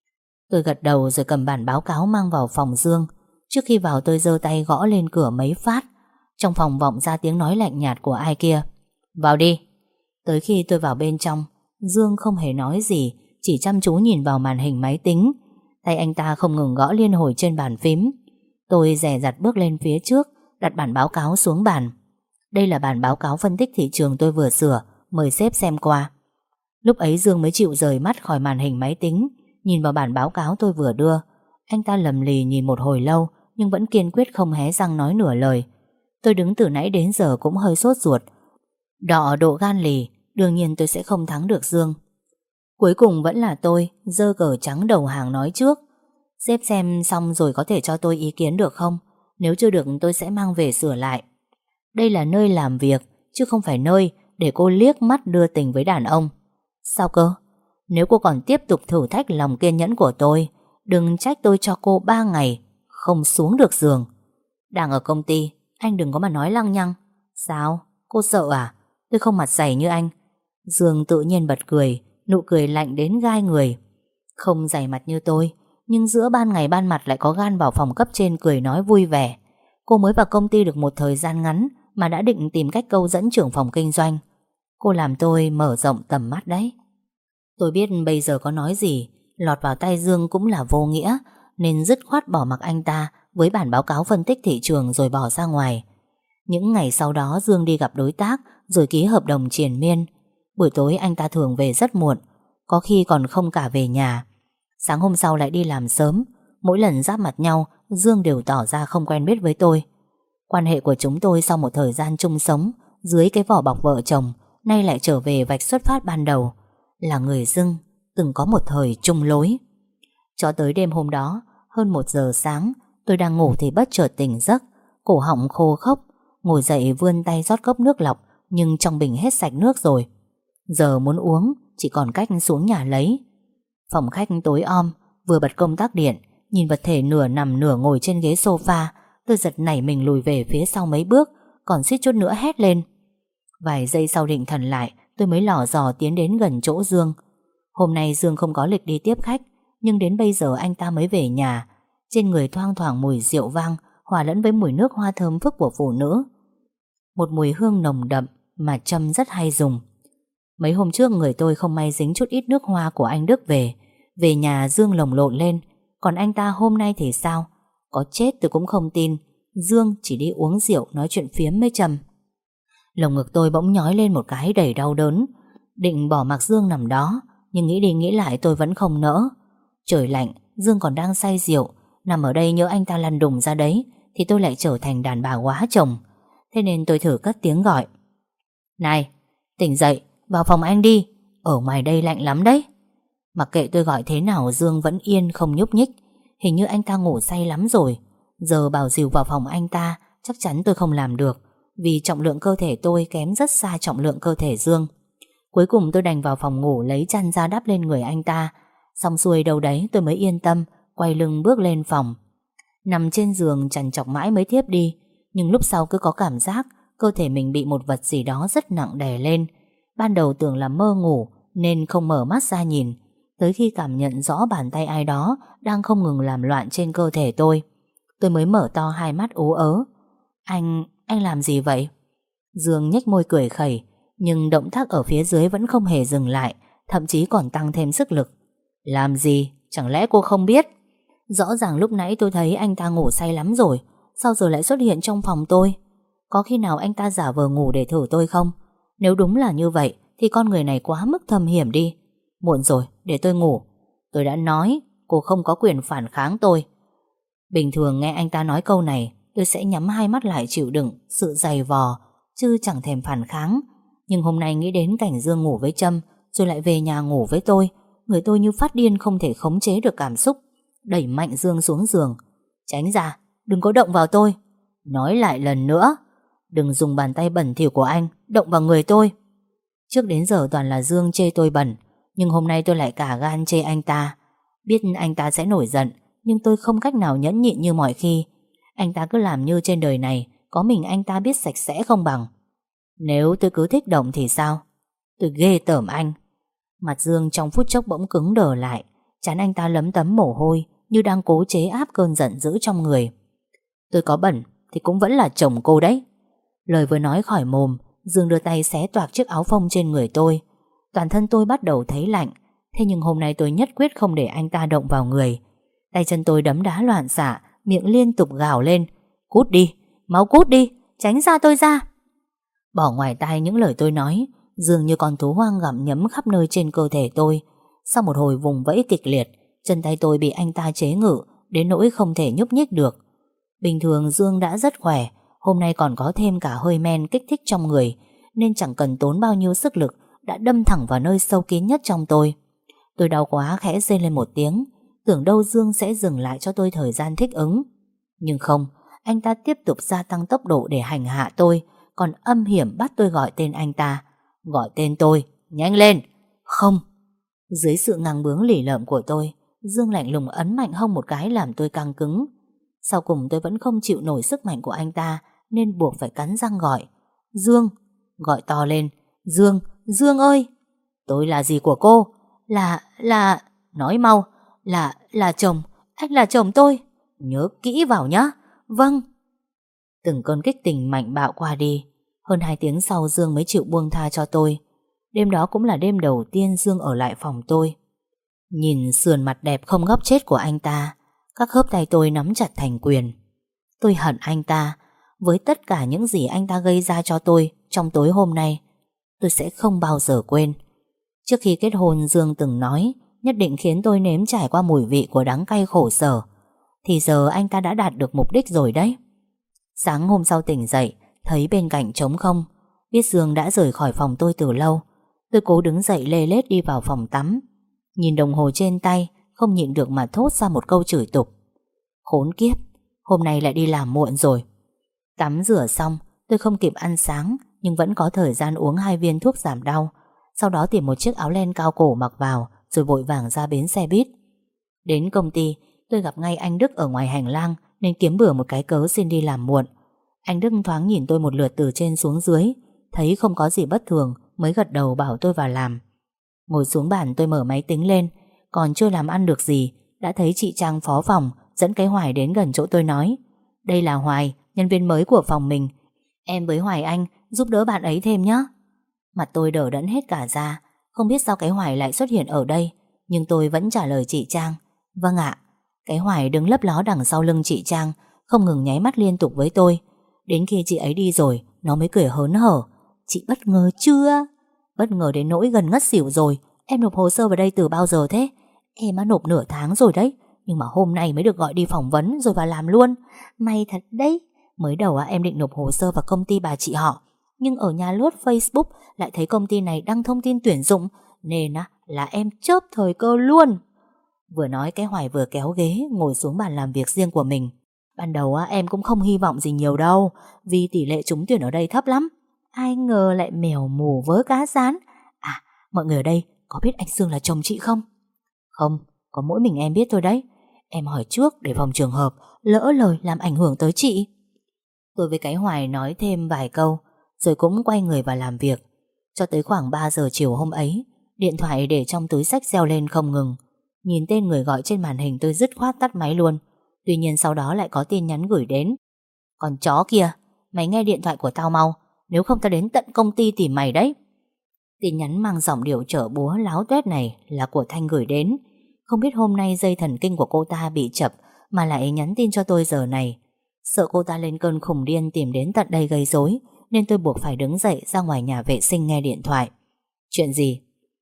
Tôi gật đầu rồi cầm bản báo cáo mang vào phòng Dương. Trước khi vào tôi giơ tay gõ lên cửa mấy phát. Trong phòng vọng ra tiếng nói lạnh nhạt của ai kia. Vào đi. Tới khi tôi vào bên trong, Dương không hề nói gì, chỉ chăm chú nhìn vào màn hình máy tính. Tay anh ta không ngừng gõ liên hồi trên bàn phím. Tôi dè dặt bước lên phía trước, đặt bản báo cáo xuống bàn. Đây là bản báo cáo phân tích thị trường tôi vừa sửa, mời sếp xem qua. Lúc ấy Dương mới chịu rời mắt khỏi màn hình máy tính, nhìn vào bản báo cáo tôi vừa đưa. Anh ta lầm lì nhìn một hồi lâu, nhưng vẫn kiên quyết không hé răng nói nửa lời. Tôi đứng từ nãy đến giờ cũng hơi sốt ruột. Đọ độ gan lì, đương nhiên tôi sẽ không thắng được Dương. Cuối cùng vẫn là tôi giơ cờ trắng đầu hàng nói trước. Sếp xem xong rồi có thể cho tôi ý kiến được không? Nếu chưa được tôi sẽ mang về sửa lại. Đây là nơi làm việc, chứ không phải nơi để cô liếc mắt đưa tình với đàn ông. Sao cơ? Nếu cô còn tiếp tục thử thách lòng kiên nhẫn của tôi, đừng trách tôi cho cô 3 ngày không xuống được giường. Đang ở công ty, anh đừng có mà nói lăng nhăng. Sao? Cô sợ à? Tôi không mặt dày như anh. Dương tự nhiên bật cười, nụ cười lạnh đến gai người. Không dày mặt như tôi, nhưng giữa ban ngày ban mặt lại có gan vào phòng cấp trên cười nói vui vẻ. Cô mới vào công ty được một thời gian ngắn mà đã định tìm cách câu dẫn trưởng phòng kinh doanh. Cô làm tôi mở rộng tầm mắt đấy. Tôi biết bây giờ có nói gì lọt vào tay Dương cũng là vô nghĩa, nên dứt khoát bỏ mặc anh ta với bản báo cáo phân tích thị trường rồi bỏ ra ngoài. Những ngày sau đó Dương đi gặp đối tác rồi ký hợp đồng triền miên. Buổi tối anh ta thường về rất muộn, có khi còn không cả về nhà. Sáng hôm sau lại đi làm sớm. Mỗi lần giáp mặt nhau, Dương đều tỏ ra không quen biết với tôi. Quan hệ của chúng tôi sau một thời gian chung sống dưới cái vỏ bọc vợ chồng, nay lại trở về vạch xuất phát ban đầu, là người dưng từng có một thời chung lối. Cho tới đêm hôm đó, hơn 1 giờ sáng, tôi đang ngủ thì bất chợt tỉnh giấc, cổ họng khô khốc, ngồi dậy vươn tay rót cốc nước lọc, nhưng trong bình hết sạch nước rồi. Giờ muốn uống, chỉ còn cách xuống nhà lấy. Phòng khách tối om, vừa bật công tắc điện, nhìn vật thể nửa nằm nửa ngồi trên ghế sofa, tôi giật nảy mình lùi về phía sau mấy bước, còn suýt chút nữa hét lên. Vài giây sau định thần lại, tôi mới lò dò tiến đến gần chỗ Dương. Hôm nay Dương không có lịch đi tiếp khách, nhưng đến bây giờ anh ta mới về nhà. Trên người thoang thoảng mùi rượu vang hòa lẫn với mùi nước hoa thơm phức của phụ nữ. Một mùi hương nồng đậm mà Trâm rất hay dùng. Mấy hôm trước người tôi không may dính chút ít nước hoa của anh Đức về. Về nhà Dương lồng lộn lên. Còn anh ta hôm nay thì sao? Có chết tôi cũng không tin. Dương chỉ đi uống rượu nói chuyện phiếm với Trâm. Lồng ngực tôi bỗng nhói lên một cái đầy đau đớn. Định bỏ mặc Dương nằm đó, nhưng nghĩ đi nghĩ lại tôi vẫn không nỡ. Trời lạnh, Dương còn đang say rượu, nằm ở đây nhớ anh ta lăn đùng ra đấy thì tôi lại trở thành đàn bà quá chồng. Thế nên tôi thử cất tiếng gọi. Này, tỉnh dậy, vào phòng anh đi, ở ngoài đây lạnh lắm đấy. Mặc kệ tôi gọi thế nào Dương vẫn yên không nhúc nhích. Hình như anh ta ngủ say lắm rồi. Giờ bảo dìu vào phòng anh ta chắc chắn tôi không làm được, vì trọng lượng cơ thể tôi kém rất xa trọng lượng cơ thể Dương. Cuối cùng tôi đành vào phòng ngủ lấy chăn ra đắp lên người anh ta. Xong xuôi đâu đấy tôi mới yên tâm quay lưng bước lên phòng. Nằm trên giường trằn trọc mãi mới thiếp đi, nhưng lúc sau cứ có cảm giác cơ thể mình bị một vật gì đó rất nặng đè lên. Ban đầu tưởng là mơ ngủ nên không mở mắt ra nhìn, tới khi cảm nhận rõ bàn tay ai đó đang không ngừng làm loạn trên cơ thể tôi mới mở to hai mắt ú ớ. Anh làm gì vậy? Dương nhếch môi cười khẩy, nhưng động tác ở phía dưới vẫn không hề dừng lại, thậm chí còn tăng thêm sức lực. Làm gì? Chẳng lẽ cô không biết? Rõ ràng lúc nãy tôi thấy anh ta ngủ say lắm rồi, sao giờ lại xuất hiện trong phòng tôi? Có khi nào anh ta giả vờ ngủ để thử tôi không? Nếu đúng là như vậy thì con người này quá mức thâm hiểm đi. Muộn rồi, để tôi ngủ. Tôi đã nói cô không có quyền phản kháng tôi. Bình thường nghe anh ta nói câu này, tôi sẽ nhắm hai mắt lại chịu đựng sự dày vò, chứ chẳng thèm phản kháng. Nhưng hôm nay nghĩ đến cảnh Dương ngủ với Trâm rồi lại về nhà ngủ với tôi, người tôi như phát điên không thể khống chế được cảm xúc, đẩy mạnh Dương xuống giường. Tránh ra, đừng có động vào tôi. Nói lại lần nữa, đừng dùng bàn tay bẩn thỉu của anh động vào người tôi. Trước đến giờ toàn là Dương chê tôi bẩn, nhưng hôm nay tôi lại cả gan chê anh ta. Biết anh ta sẽ nổi giận, nhưng tôi không cách nào nhẫn nhịn như mọi khi. Anh ta cứ làm như trên đời này có mình anh ta biết sạch sẽ không bằng. Nếu tôi cứ thích động thì sao? Tôi ghê tởm anh. Mặt Dương trong phút chốc bỗng cứng đờ lại, trán anh ta lấm tấm mồ hôi, như đang cố chế áp cơn giận dữ trong người. Tôi có bẩn thì cũng vẫn là chồng cô đấy. Lời vừa nói khỏi mồm, Dương đưa tay xé toạc chiếc áo phông trên người tôi. Toàn thân tôi bắt đầu thấy lạnh. Thế nhưng hôm nay tôi nhất quyết không để anh ta động vào người. Tay chân tôi đấm đá loạn xạ, miệng liên tục gào lên. Cút đi, mau cút đi, tránh ra tôi ra. Bỏ ngoài tai những lời tôi nói, Dương như con thú hoang gặm nhấm khắp nơi trên cơ thể tôi. Sau một hồi vùng vẫy kịch liệt, chân tay tôi bị anh ta chế ngự đến nỗi không thể nhúc nhích được. Bình thường Dương đã rất khỏe, hôm nay còn có thêm cả hơi men kích thích trong người, nên chẳng cần tốn bao nhiêu sức lực đã đâm thẳng vào nơi sâu kín nhất trong tôi. Tôi đau quá khẽ rên lên một tiếng, tưởng đâu Dương sẽ dừng lại cho tôi thời gian thích ứng. Nhưng không, anh ta tiếp tục gia tăng tốc độ để hành hạ tôi, còn âm hiểm bắt tôi gọi tên anh ta. Gọi tên tôi, nhanh lên. Không. Dưới sự ngang bướng lỉ lợm của tôi, Dương lạnh lùng ấn mạnh hông một cái làm tôi căng cứng. Sau cùng tôi vẫn không chịu nổi sức mạnh của anh ta, nên buộc phải cắn răng gọi. Dương. Gọi to lên. Dương, Dương ơi. Tôi là gì của cô? Là... Nói mau. Là chồng. Anh là chồng tôi. Nhớ kỹ vào nhá. Vâng. Từng cơn kích tình mạnh bạo qua đi. Hơn 2 tiếng sau Dương mới chịu buông tha cho tôi. Đêm đó cũng là đêm đầu tiên Dương ở lại phòng tôi. Nhìn sườn mặt đẹp không góc chết của anh ta, các khớp tay tôi nắm chặt thành quyền. Tôi hận anh ta. với tất cả những gì anh ta gây ra cho tôi trong tối hôm nay, tôi sẽ không bao giờ quên. Trước khi kết hôn, Dương từng nói nhất định khiến tôi nếm trải qua mùi vị của đắng cay khổ sở. Thì giờ anh ta đã đạt được mục đích rồi đấy. Sáng hôm sau tỉnh dậy, thấy bên cạnh trống không, biết Dương đã rời khỏi phòng tôi từ lâu. Tôi cố đứng dậy lê lết đi vào phòng tắm. Nhìn đồng hồ trên tay, không nhịn được mà thốt ra một câu chửi tục. Khốn kiếp, hôm nay lại đi làm muộn rồi. Tắm rửa xong, tôi không kịp ăn sáng, nhưng vẫn có thời gian uống 2 viên thuốc giảm đau. Sau đó tìm một chiếc áo len cao cổ mặc vào, rồi vội vàng ra bến xe buýt. Đến công ty, tôi gặp ngay anh Đức ở ngoài hành lang, nên kiếm bừa một cái cớ xin đi làm muộn. Anh Đức thoáng nhìn tôi một lượt từ trên xuống dưới, thấy không có gì bất thường mới gật đầu bảo tôi vào làm. Ngồi xuống bàn, tôi mở máy tính lên, còn chưa làm ăn được gì đã thấy chị Trang phó phòng dẫn cái Hoài đến gần chỗ tôi nói: đây là Hoài, nhân viên mới của phòng mình. Em với Hoài anh giúp đỡ bạn ấy thêm nhé. Mặt tôi đờ đẫn hết cả ra, không biết sao cái Hoài lại xuất hiện ở đây, nhưng tôi vẫn trả lời chị Trang: vâng ạ. Cái Hoài đứng lấp ló đằng sau lưng chị Trang, không ngừng nháy mắt liên tục với tôi. Đến khi chị ấy đi rồi, nó mới cười hớn hở: chị bất ngờ chưa? Bất ngờ đến nỗi gần ngất xỉu rồi. Em nộp hồ sơ vào đây từ bao giờ thế? Em đã nộp nửa tháng rồi đấy, nhưng mà hôm nay mới được gọi đi phỏng vấn rồi vào làm luôn. May thật đấy. Mới đầu em định nộp hồ sơ vào công ty bà chị họ, nhưng ở nhà lướt Facebook lại thấy công ty này đăng thông tin tuyển dụng, nên là em chớp thời cơ luôn. Vừa nói cái Hoài vừa kéo ghế ngồi xuống bàn làm việc riêng của mình. Ban đầu em cũng không hy vọng gì nhiều đâu, vì tỷ lệ trúng tuyển ở đây thấp lắm. Ai ngờ lại mèo mù vớ cá rán. À, mọi người ở đây có biết anh Dương là chồng chị không? Không, có mỗi mình em biết thôi đấy. Em hỏi trước để phòng trường hợp lỡ lời làm ảnh hưởng tới chị. Tôi với cái Hoài nói thêm vài câu rồi cũng quay người vào làm việc. Cho tới khoảng 3 giờ chiều hôm ấy, điện thoại để trong túi xách reo lên không ngừng. Nhìn tên người gọi trên màn hình, tôi dứt khoát tắt máy luôn. Tuy nhiên sau đó lại có tin nhắn gửi đến: còn chó kia, mày nghe điện thoại của tao mau, nếu không tao đến tận công ty tìm mày đấy. Tin nhắn mang giọng điệu chở búa láo tuét này là của Thanh gửi đến. Không biết hôm nay dây thần kinh của cô ta bị chập mà lại nhắn tin cho tôi giờ này. Sợ cô ta lên cơn khùng điên tìm đến tận đây gây rối, nên tôi buộc phải đứng dậy ra ngoài nhà vệ sinh nghe điện thoại. Chuyện gì?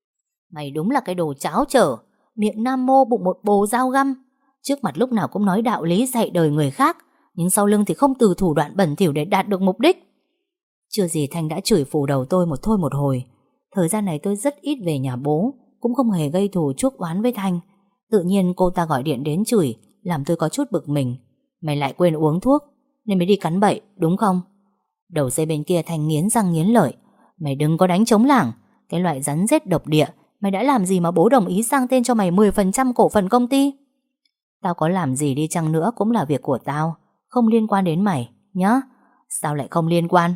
Mày đúng là cái đồ cháo trở, miệng nam mô bụng một bồ dao găm. Trước mặt lúc nào cũng nói đạo lý dạy đời người khác, nhưng sau lưng thì không từ thủ đoạn bẩn thỉu để đạt được mục đích. Chưa gì Thanh đã chửi phủ đầu tôi một thôi một hồi. Thời gian này tôi rất ít về nhà bố, cũng không hề gây thù chuốc oán với Thanh. Tự nhiên cô ta gọi điện đến chửi, làm tôi có chút bực mình. Mày lại quên uống thuốc nên mới đi cắn bậy, đúng không? Đầu dây bên kia Thanh nghiến răng nghiến lợi: mày đừng có đánh trống lảng, cái loại rắn rết độc địa. Mày đã làm gì mà bố đồng ý sang tên cho mày 10% cổ phần công ty? Tao có làm gì đi chăng nữa cũng là việc của tao, không liên quan đến mày, nhá. Sao lại không liên quan?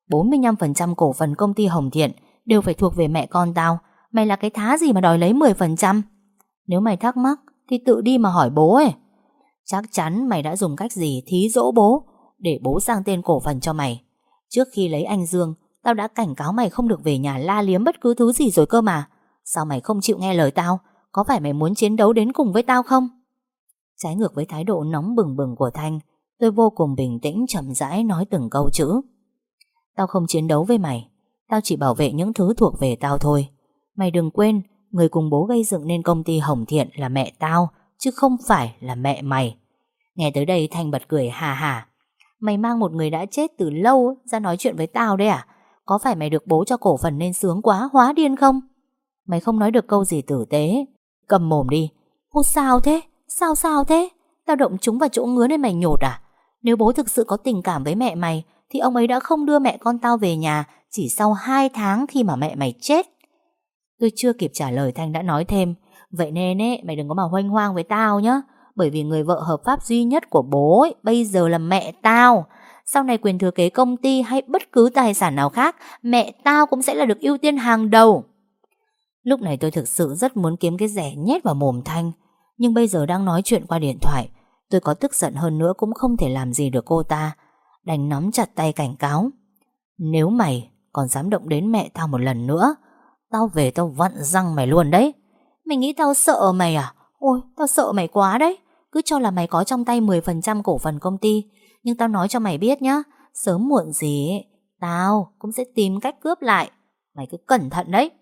45% cổ phần công ty Hồng Thiện đều phải thuộc về mẹ con tao. Mày là cái thá gì mà đòi lấy 10%? Nếu mày thắc mắc thì tự đi mà hỏi bố ấy. Chắc chắn mày đã dùng cách gì thí dỗ bố để bố sang tên cổ phần cho mày. Trước khi lấy anh Dương, tao đã cảnh cáo mày không được về nhà la liếm bất cứ thứ gì rồi cơ mà. Sao mày không chịu nghe lời tao? Có phải mày muốn chiến đấu đến cùng với tao không? Trái ngược với thái độ nóng bừng bừng của Thanh, tôi vô cùng bình tĩnh chậm rãi nói từng câu chữ. Tao không chiến đấu với mày, tao chỉ bảo vệ những thứ thuộc về tao thôi. Mày đừng quên, người cùng bố gây dựng nên công ty Hồng Thiện là mẹ tao, chứ không phải là mẹ mày. Nghe tới đây Thanh bật cười hà hà. Mày mang một người đã chết từ lâu ra nói chuyện với tao đấy à? Có phải mày được bố cho cổ phần nên sướng quá, hóa điên không? Mày không nói được câu gì tử tế, cầm mồm đi. Ô sao thế? Sao thế? Tao động trúng vào chỗ ngứa nên mày nhột à? Nếu bố thực sự có tình cảm với mẹ mày thì ông ấy đã không đưa mẹ con tao về nhà chỉ sau 2 tháng khi mà mẹ mày chết. Tôi chưa kịp trả lời Thanh đã nói thêm: vậy nên mày đừng có mà hoanh hoang với tao nhá. Bởi vì người vợ hợp pháp duy nhất của bố ấy, bây giờ là mẹ tao. Sau này quyền thừa kế công ty hay bất cứ tài sản nào khác, mẹ tao cũng sẽ là được ưu tiên hàng đầu. Lúc này tôi thực sự rất muốn kiếm cái rẻ nhét vào mồm Thanh, nhưng bây giờ đang nói chuyện qua điện thoại, tôi có tức giận hơn nữa cũng không thể làm gì được cô ta. Đành nắm chặt tay cảnh cáo: nếu mày còn dám động đến mẹ tao một lần nữa, tao về tao vặn răng mày luôn đấy. Mày nghĩ tao sợ mày à? Ôi, tao sợ mày quá đấy. Cứ cho là mày có trong tay 10% cổ phần công ty. Nhưng tao nói cho mày biết nhá, sớm muộn gì ấy, tao cũng sẽ tìm cách cướp lại. Mày cứ cẩn thận đấy.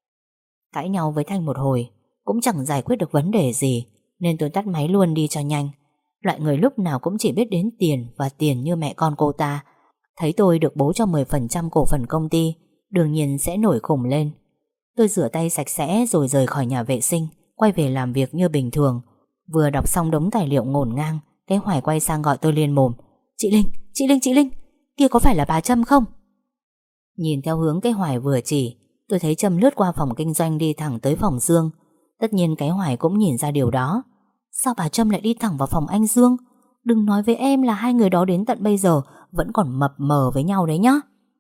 Cãi nhau với Thanh một hồi cũng chẳng giải quyết được vấn đề gì, nên tôi tắt máy luôn đi cho nhanh. Loại người lúc nào cũng chỉ biết đến tiền và tiền như mẹ con cô ta, thấy tôi được bố cho 10% cổ phần công ty, đương nhiên sẽ nổi khùng lên. Tôi rửa tay sạch sẽ rồi rời khỏi nhà vệ sinh, quay về làm việc như bình thường. Vừa đọc xong đống tài liệu ngổn ngang, cái Hoài quay sang gọi tôi liền mồm: Chị Linh, chị Linh, chị Linh, kia có phải là bà Trâm không? Nhìn theo hướng cái Hoài vừa chỉ, tôi thấy Trâm lướt qua phòng kinh doanh đi thẳng tới phòng Dương. Tất nhiên cái Hoài cũng nhìn ra điều đó. Sao bà Trâm lại đi thẳng vào phòng anh Dương? Đừng nói với em là hai người đó đến tận bây giờ vẫn còn mập mờ với nhau đấy nhá.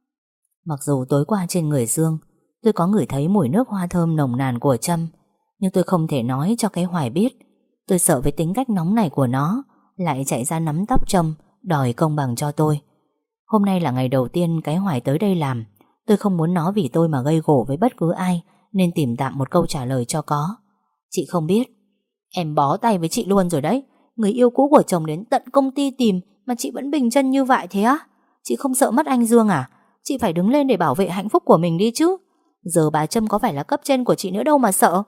Mặc dù tối qua trên người Dương tôi có ngửi thấy mùi nước hoa thơm nồng nàn của Trâm, nhưng tôi không thể nói cho cái Hoài biết. Tôi sợ với tính cách nóng này của nó lại chạy ra nắm tóc Trâm, đòi công bằng cho tôi. Hôm nay là ngày đầu tiên cái Hoài tới đây làm. Tôi không muốn nó vì tôi mà gây gổ với bất cứ ai, nên tìm tạm một câu trả lời cho có. Chị không biết. Em bó tay với chị luôn rồi đấy. Người yêu cũ của chồng đến tận công ty tìm mà chị vẫn bình chân như vậy thế á? Chị không sợ mất anh Dương à? Chị phải đứng lên để bảo vệ hạnh phúc của mình đi chứ. Giờ bà Trâm có phải là cấp trên của chị nữa đâu mà sợ.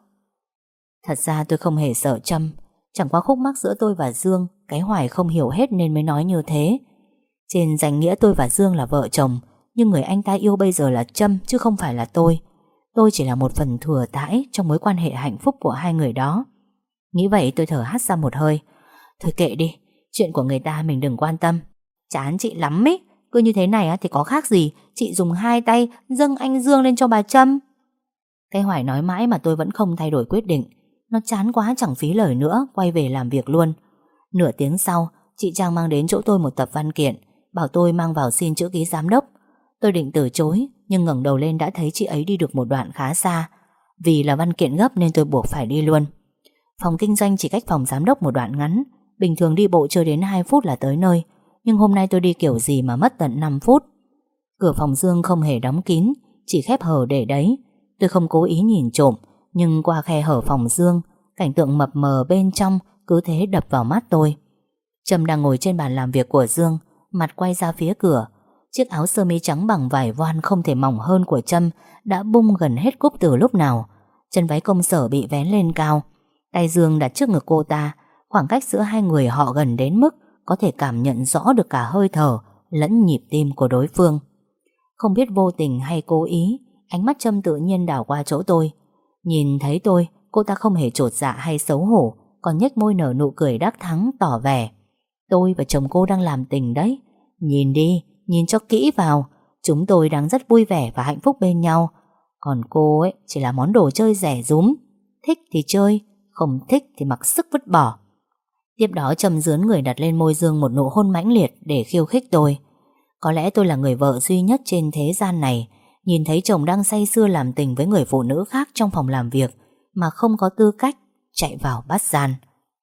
Thật ra tôi không hề sợ Trâm. Chẳng qua khúc mắc giữa tôi và Dương cái Hoài không hiểu hết nên mới nói như thế. Trên danh nghĩa tôi và Dương là vợ chồng, nhưng người anh ta yêu bây giờ là Trâm chứ không phải là tôi. Tôi chỉ là một phần thừa thãi trong mối quan hệ hạnh phúc của hai người đó. Nghĩ vậy tôi thở hắt ra một hơi. Thôi kệ đi, chuyện của người ta mình đừng quan tâm. Chán chị lắm ý. Cứ như thế này thì có khác gì chị dùng hai tay dâng anh Dương lên cho bà Trâm. Cái Hoài nói mãi mà tôi vẫn không thay đổi quyết định. Nó chán quá chẳng phí lời nữa, quay về làm việc luôn. Nửa tiếng sau, chị Trang mang đến chỗ tôi một tập văn kiện, bảo tôi mang vào xin chữ ký giám đốc. Tôi định từ chối, nhưng ngẩng đầu lên đã thấy chị ấy đi được một đoạn khá xa. Vì là văn kiện gấp nên tôi buộc phải đi luôn. Phòng kinh doanh chỉ cách phòng giám đốc một đoạn ngắn. Bình thường đi bộ chưa đến 2 phút là tới nơi, nhưng hôm nay tôi đi kiểu gì mà mất tận 5 phút. Cửa phòng Dương không hề đóng kín, chỉ khép hờ để đấy. Tôi không cố ý nhìn trộm, nhưng qua khe hở phòng Dương, cảnh tượng mập mờ bên trong cứ thế đập vào mắt tôi. Trâm đang ngồi trên bàn làm việc của Dương, mặt quay ra phía cửa. Chiếc áo sơ mi trắng bằng vải voan không thể mỏng hơn của Trâm đã bung gần hết cúc từ lúc nào. Chân váy công sở bị vén lên cao. Tay Dương đặt trước ngực cô ta. Khoảng cách giữa hai người họ gần đến mức có thể cảm nhận rõ được cả hơi thở lẫn nhịp tim của đối phương. Không biết vô tình hay cố ý, ánh mắt Trâm tự nhiên đảo qua chỗ tôi. Nhìn thấy tôi, cô ta không hề chột dạ hay xấu hổ, còn nhếch môi nở nụ cười đắc thắng tỏ vẻ. Tôi và chồng cô đang làm tình đấy. Nhìn đi, nhìn cho kỹ vào. Chúng tôi đang rất vui vẻ và hạnh phúc bên nhau. Còn cô ấy chỉ là món đồ chơi rẻ rúm. Thích thì chơi, không thích thì mặc sức vứt bỏ. Tiếp đó Trâm dướn người đặt lên môi Dương một nụ hôn mãnh liệt để khiêu khích tôi. Có lẽ tôi là người vợ duy nhất trên thế gian này nhìn thấy chồng đang say sưa làm tình với người phụ nữ khác trong phòng làm việc mà không có tư cách chạy vào bắt gian.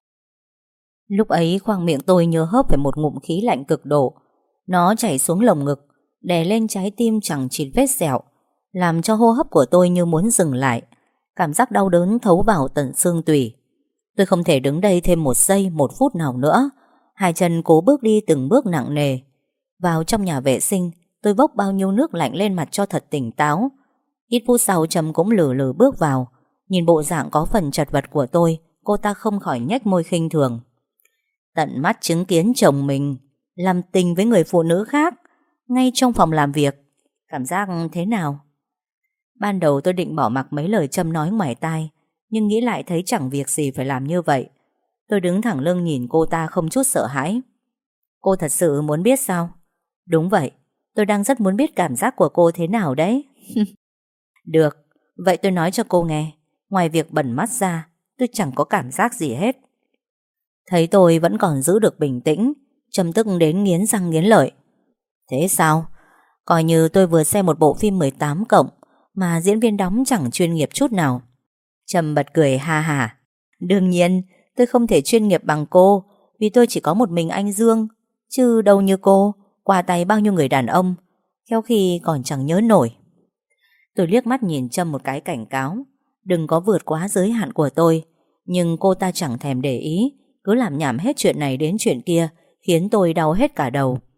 Lúc ấy khoang miệng tôi nhớ hớp phải một ngụm khí lạnh cực độ. Nó chảy xuống lồng ngực, đè lên trái tim chẳng chịt vết sẹo, làm cho hô hấp của tôi như muốn dừng lại. Cảm giác đau đớn thấu vào tận xương tủy. Tôi không thể đứng đây thêm một giây, một phút nào nữa. Hai chân cố bước đi từng bước nặng nề. Vào trong nhà vệ sinh, tôi vốc bao nhiêu nước lạnh lên mặt cho thật tỉnh táo. Ít phút sau Trâm cũng lừ lừ bước vào. Nhìn bộ dạng có phần chật vật của tôi, cô ta không khỏi nhếch môi khinh thường. Tận mắt chứng kiến chồng mình làm tình với người phụ nữ khác ngay trong phòng làm việc, cảm giác thế nào? Ban đầu tôi định bỏ mặc mấy lời Trâm nói ngoài tai, nhưng nghĩ lại thấy chẳng việc gì phải làm như vậy. Tôi đứng thẳng lưng nhìn cô ta không chút sợ hãi. Cô thật sự muốn biết sao? Đúng vậy, tôi đang rất muốn biết cảm giác của cô thế nào đấy. Được, vậy tôi nói cho cô nghe. Ngoài việc bẩn mắt ra, tôi chẳng có cảm giác gì hết. Thấy tôi vẫn còn giữ được bình tĩnh, Trâm tức đến nghiến răng nghiến lợi. Thế sao? Coi như tôi vừa xem một bộ phim 18 cộng mà diễn viên đóng chẳng chuyên nghiệp chút nào. Trâm bật cười ha hả. Đương nhiên tôi không thể chuyên nghiệp bằng cô, vì tôi chỉ có một mình anh Dương, chứ đâu như cô qua tay bao nhiêu người đàn ông, khéo khi còn chẳng nhớ nổi. Tôi liếc mắt nhìn Trâm một cái cảnh cáo, đừng có vượt quá giới hạn của tôi. Nhưng cô ta chẳng thèm để ý, cứ làm nhảm hết chuyện này đến chuyện kia, khiến tôi đau hết cả đầu.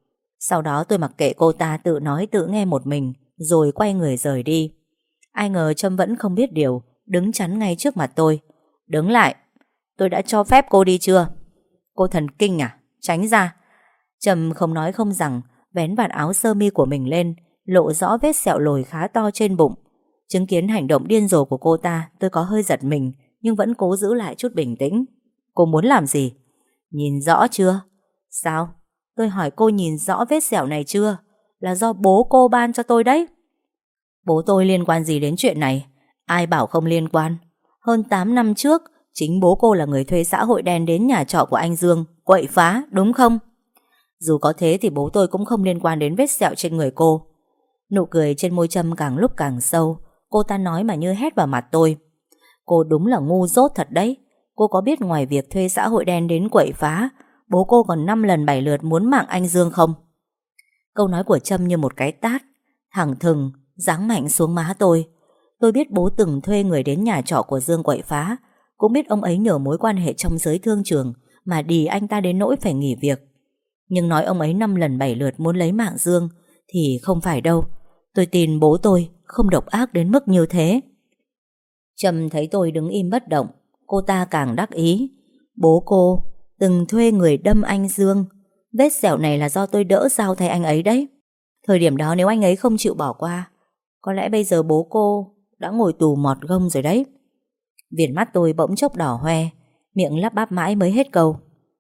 Sau đó tôi mặc kệ cô ta tự nói tự nghe một mình, rồi quay người rời đi. Ai ngờ Trâm vẫn không biết điều, đứng chắn ngay trước mặt tôi. Đứng lại, tôi đã cho phép cô đi chưa? Cô thần kinh à? Tránh ra. Trâm không nói không rằng, vén vạt áo sơ mi của mình lên, lộ rõ vết sẹo lồi khá to trên bụng. Chứng kiến hành động điên rồ của cô ta, tôi có hơi giật mình, nhưng vẫn cố giữ lại chút bình tĩnh. Cô muốn làm gì? Nhìn rõ chưa? Sao? Tôi hỏi cô nhìn rõ vết sẹo này chưa? Là do bố cô ban cho tôi đấy. Bố tôi liên quan gì đến chuyện này? Ai bảo không liên quan? Hơn 8 năm trước, chính bố cô là người thuê xã hội đen đến nhà trọ của anh Dương, quậy phá, đúng không? Dù có thế thì bố tôi cũng không liên quan đến vết sẹo trên người cô. Nụ cười trên môi Trâm càng lúc càng sâu. Cô ta nói mà như hét vào mặt tôi. Cô đúng là ngu dốt thật đấy. Cô có biết ngoài việc thuê xã hội đen đến quậy phá, bố cô còn 5 lần 7 lượt muốn mạng anh Dương không? Câu nói của Trâm như một cái tát, thẳng thừng, giáng mạnh xuống má tôi. Tôi biết bố từng thuê người đến nhà trọ của Dương quậy phá, cũng biết ông ấy nhờ mối quan hệ trong giới thương trường mà đì anh ta đến nỗi phải nghỉ việc. Nhưng nói ông ấy 5 lần 7 lượt muốn lấy mạng Dương thì không phải đâu. Tôi tin bố tôi không độc ác đến mức như thế. Trâm thấy tôi đứng im bất động, cô ta càng đắc ý. Bố cô từng thuê người đâm anh Dương. Vết sẹo này là do tôi đỡ dao thay anh ấy đấy. Thời điểm đó nếu anh ấy không chịu bỏ qua, có lẽ bây giờ bố cô đã ngồi tù mọt gông rồi đấy. Viền mắt tôi bỗng chốc đỏ hoe, miệng lắp bắp mãi mới hết câu.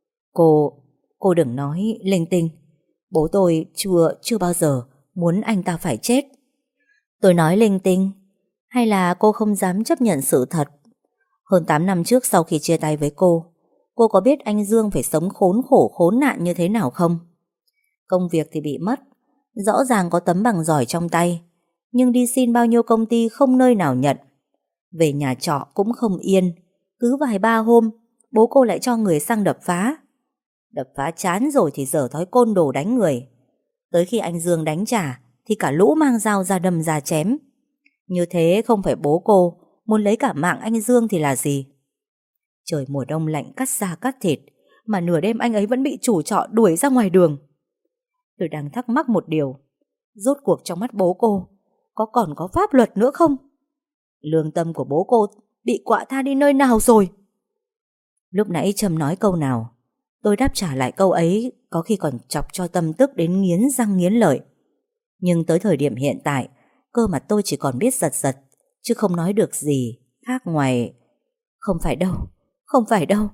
Cô đừng nói linh tinh. Bố tôi chưa bao giờ muốn anh ta phải chết. Tôi nói linh tinh, hay là cô không dám chấp nhận sự thật? Hơn 8 năm trước sau khi chia tay với cô có biết anh Dương phải sống khốn khổ khốn nạn như thế nào không? Công việc thì bị mất, rõ ràng có tấm bằng giỏi trong tay, nhưng đi xin bao nhiêu công ty không nơi nào nhận. Về nhà trọ cũng không yên, cứ vài ba hôm bố cô lại cho người sang đập phá. Đập phá chán rồi thì dở thói côn đồ đánh người. Tới khi anh Dương đánh trả thì cả lũ mang dao ra đâm ra chém. Như thế không phải bố cô muốn lấy cả mạng anh Dương thì là gì? Trời mùa đông lạnh cắt da cắt thịt, mà nửa đêm anh ấy vẫn bị chủ trọ đuổi ra ngoài đường. Tôi đang thắc mắc một điều, rốt cuộc trong mắt bố cô còn có pháp luật nữa không? Lương tâm của bố cô bị quạ tha đi nơi nào rồi? Lúc nãy Trâm nói câu nào, tôi đáp trả lại câu ấy, có khi còn chọc cho tâm tức đến nghiến răng nghiến lợi. Nhưng tới thời điểm hiện tại, cơ mặt tôi chỉ còn biết giật giật, chứ không nói được gì khác ngoài không phải đâu, không phải đâu.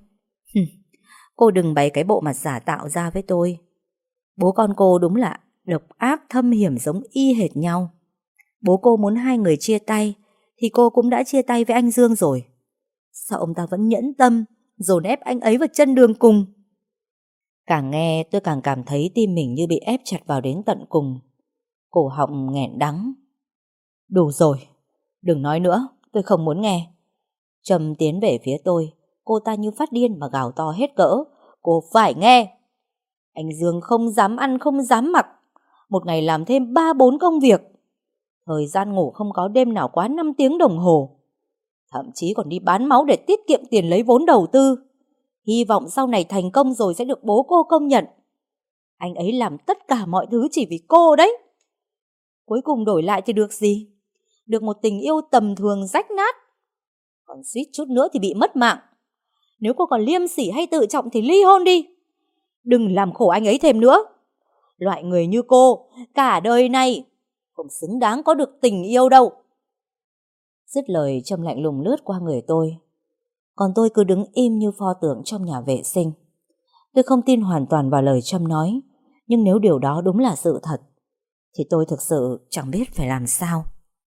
Cô đừng bày cái bộ mặt giả tạo ra với tôi. Bố con cô đúng là độc ác thâm hiểm giống y hệt nhau. Bố cô muốn hai người chia tay thì cô cũng đã chia tay với anh Dương rồi. Sao ông ta vẫn nhẫn tâm dồn ép anh ấy vào chân đường cùng? Càng nghe tôi càng cảm thấy tim mình như bị ép chặt vào đến tận cùng. Cổ họng nghẹn đắng. Đủ rồi, đừng nói nữa, tôi không muốn nghe. Trâm tiến về phía tôi, cô ta như phát điên mà gào to hết cỡ. Cô phải nghe. Anh Dương không dám ăn không dám mặc, một ngày làm thêm 3-4 công việc. Thời gian ngủ không có đêm nào quá 5 tiếng đồng hồ. Thậm chí còn đi bán máu để tiết kiệm tiền lấy vốn đầu tư. Hy vọng sau này thành công rồi sẽ được bố cô công nhận. Anh ấy làm tất cả mọi thứ chỉ vì cô đấy. Cuối cùng đổi lại thì được gì? Được một tình yêu tầm thường rách nát. Còn suýt chút nữa thì bị mất mạng. Nếu cô còn liêm sỉ hay tự trọng thì ly hôn đi. Đừng làm khổ anh ấy thêm nữa. Loại người như cô cả đời này không xứng đáng có được tình yêu đâu. Dứt lời Trâm lạnh lùng lướt qua người tôi. Còn tôi cứ đứng im như pho tượng trong nhà vệ sinh. Tôi không tin hoàn toàn vào lời Trâm nói, nhưng nếu điều đó đúng là sự thật thì tôi thực sự chẳng biết phải làm sao.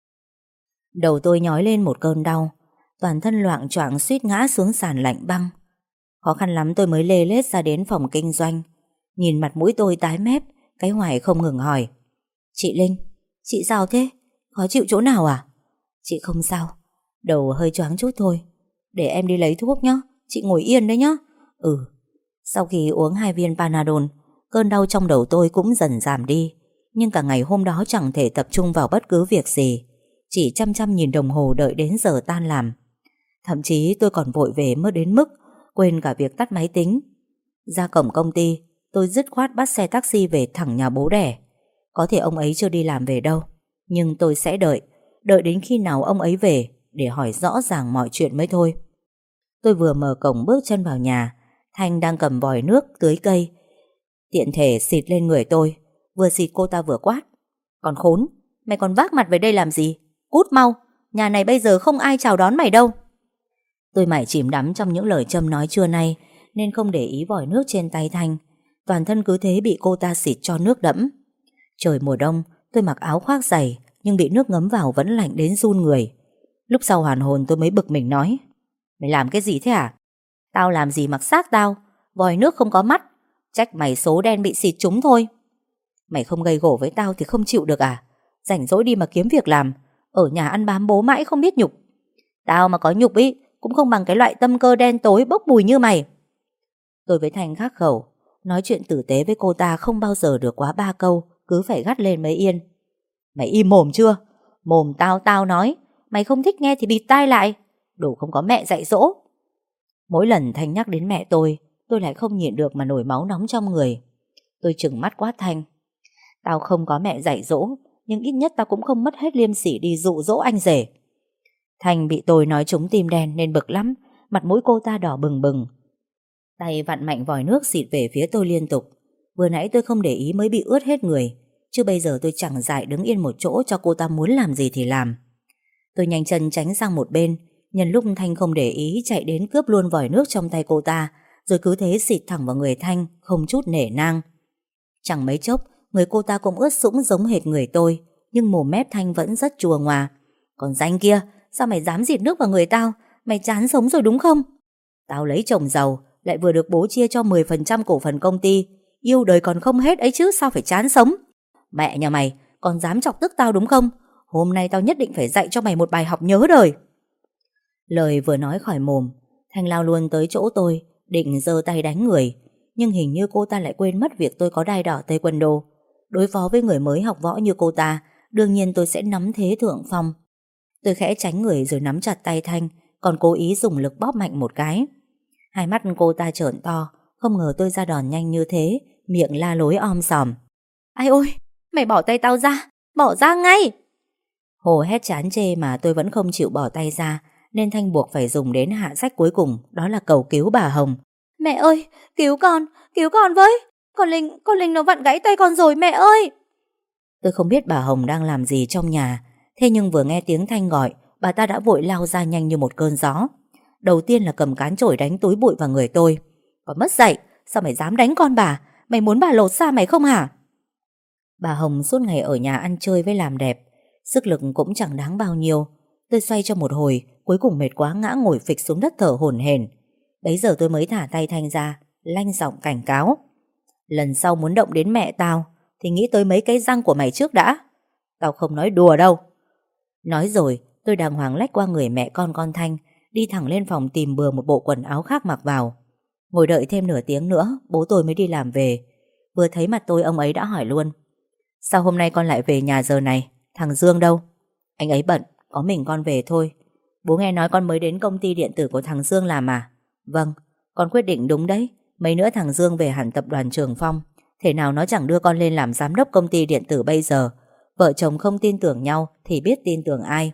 Đầu tôi nhói lên một cơn đau, toàn thân loạng choạng suýt ngã xuống sàn lạnh băng. Khó khăn lắm tôi mới lê lết ra đến phòng kinh doanh. Nhìn mặt mũi tôi tái mét, cái Hoài không ngừng hỏi: Chị Linh, chị sao thế? Khó chịu chỗ nào à? Chị không sao, đầu hơi choáng chút thôi. Để em đi lấy thuốc nhé, chị ngồi yên đấy nhé. Sau khi uống 2 viên Panadol, cơn đau trong đầu tôi cũng dần giảm đi. Nhưng cả ngày hôm đó chẳng thể tập trung vào bất cứ việc gì, chỉ chăm chăm nhìn đồng hồ đợi đến giờ tan làm. Thậm chí tôi còn vội về mới đến mức quên cả việc tắt máy tính. Ra cổng công ty, tôi dứt khoát bắt xe taxi về thẳng nhà bố đẻ. Có thể ông ấy chưa đi làm về đâu, nhưng tôi sẽ đợi đến khi nào ông ấy về để hỏi rõ ràng mọi chuyện mới thôi. Tôi vừa mở cổng bước chân vào nhà, Thanh đang cầm vòi nước tưới cây, tiện thể xịt lên người tôi. Vừa xịt cô ta vừa quát: "Còn khốn, mày còn vác mặt về đây làm gì? Cút mau, nhà này bây giờ không ai chào đón mày đâu." Tôi mải chìm đắm trong những lời châm nói trưa nay nên không để ý vòi nước trên tay Thanh. Toàn thân cứ thế bị cô ta xịt cho nước đẫm. Trời mùa đông, tôi mặc áo khoác dày nhưng bị nước ngấm vào vẫn lạnh đến run người. Lúc sau hoàn hồn tôi mới bực mình nói: "Mày làm cái gì thế hả?" "Tao làm gì mặc xác tao, vòi nước không có mắt, trách mày số đen bị xịt trúng thôi." "Mày không gây gổ với tao thì không chịu được à? Rảnh rỗi đi mà kiếm việc làm, ở nhà ăn bám bố mãi không biết nhục. Tao mà có nhục ý cũng không bằng cái loại tâm cơ đen tối bốc mùi như mày." Tôi với Thanh khắc khẩu, nói chuyện tử tế với cô ta không bao giờ được quá 3 câu, cứ phải gắt lên mới yên. "Mày im mồm chưa? Mồm tao nói, mày không thích nghe thì bịt tai lại, đồ không có mẹ dạy dỗ." Mỗi lần Thanh nhắc đến mẹ tôi lại không nhịn được mà nổi máu nóng trong người. Tôi trừng mắt quát Thanh: "Tao không có mẹ dạy dỗ, nhưng ít nhất tao cũng không mất hết liêm sỉ đi dụ dỗ anh rể." Thanh bị tôi nói trúng tim đen nên bực lắm, mặt mũi cô ta đỏ bừng bừng. Tay vặn mạnh vòi nước xịt về phía tôi liên tục. Vừa nãy tôi không để ý mới bị ướt hết người, chứ bây giờ tôi chẳng dại đứng yên một chỗ cho cô ta muốn làm gì thì làm. Tôi nhanh chân tránh sang một bên, nhân lúc Thanh không để ý chạy đến cướp luôn vòi nước trong tay cô ta, rồi cứ thế xịt thẳng vào người Thanh, không chút nể nang. Chẳng mấy chốc, người cô ta cũng ướt sũng giống hệt người tôi, nhưng mồm mép Thanh vẫn rất chua ngoa. "Còn danh kia, sao mày dám xịt nước vào người tao? Mày chán sống rồi đúng không? Tao lấy chồng giàu, lại vừa được bố chia cho 10% cổ phần công ty, yêu đời còn không hết ấy chứ sao phải chán sống? Mẹ nhà mày, còn dám chọc tức tao đúng không? Hôm nay tao nhất định phải dạy cho mày một bài học nhớ đời." Lời vừa nói khỏi mồm, Thanh lao luôn tới chỗ tôi, định giơ tay đánh người. Nhưng hình như cô ta lại quên mất việc tôi có đai đỏ tây quân đô. Đối phó với người mới học võ như cô ta, đương nhiên tôi sẽ nắm thế thượng phong. Tôi khẽ tránh người rồi nắm chặt tay Thanh, còn cố ý dùng lực bóp mạnh một cái. Hai mắt cô ta trợn to, không ngờ tôi ra đòn nhanh như thế, miệng la lối om sòm: "Ai ôi, mày bỏ tay tao ra, bỏ ra ngay!" Hồ hét chán chê mà tôi vẫn không chịu bỏ tay ra, nên Thanh buộc phải dùng đến hạ sách cuối cùng, đó là cầu cứu bà Hồng. "Mẹ ơi, cứu con với! Con Linh nó vặn gãy tay con rồi mẹ ơi!" Tôi không biết bà Hồng đang làm gì trong nhà, thế nhưng vừa nghe tiếng Thanh gọi, bà ta đã vội lao ra nhanh như một cơn gió. Đầu tiên là cầm cán chổi đánh túi bụi vào người tôi. "Còn mất dạy, sao mày dám đánh con bà? Mày muốn bà lột da mày không hả?" Bà Hồng suốt ngày ở nhà ăn chơi với làm đẹp, sức lực cũng chẳng đáng bao nhiêu. Tôi xoay cho một hồi, cuối cùng mệt quá ngã ngồi phịch xuống đất thở hổn hển. Bấy giờ tôi mới thả tay Thanh ra, lanh giọng cảnh cáo: "Lần sau muốn động đến mẹ tao thì nghĩ tới mấy cái răng của mày trước đã. Tao không nói đùa đâu." Nói rồi tôi đàng hoàng lách qua người mẹ con Thanh, đi thẳng lên phòng tìm bừa một bộ quần áo khác mặc vào. Ngồi đợi thêm nửa tiếng nữa, bố tôi mới đi làm về. Vừa thấy mặt tôi, ông ấy đã hỏi luôn: "Sao hôm nay con lại về nhà giờ này? Thằng Dương đâu?" "Anh ấy bận, có mình con về thôi." "Bố nghe nói con mới đến công ty điện tử của thằng Dương làm à?" "Vâng, con quyết định đúng đấy. Mấy nữa thằng Dương về hẳn tập đoàn Trường Phong. Thế nào nó chẳng đưa con lên làm giám đốc công ty điện tử bây giờ. Vợ chồng không tin tưởng nhau thì biết tin tưởng ai.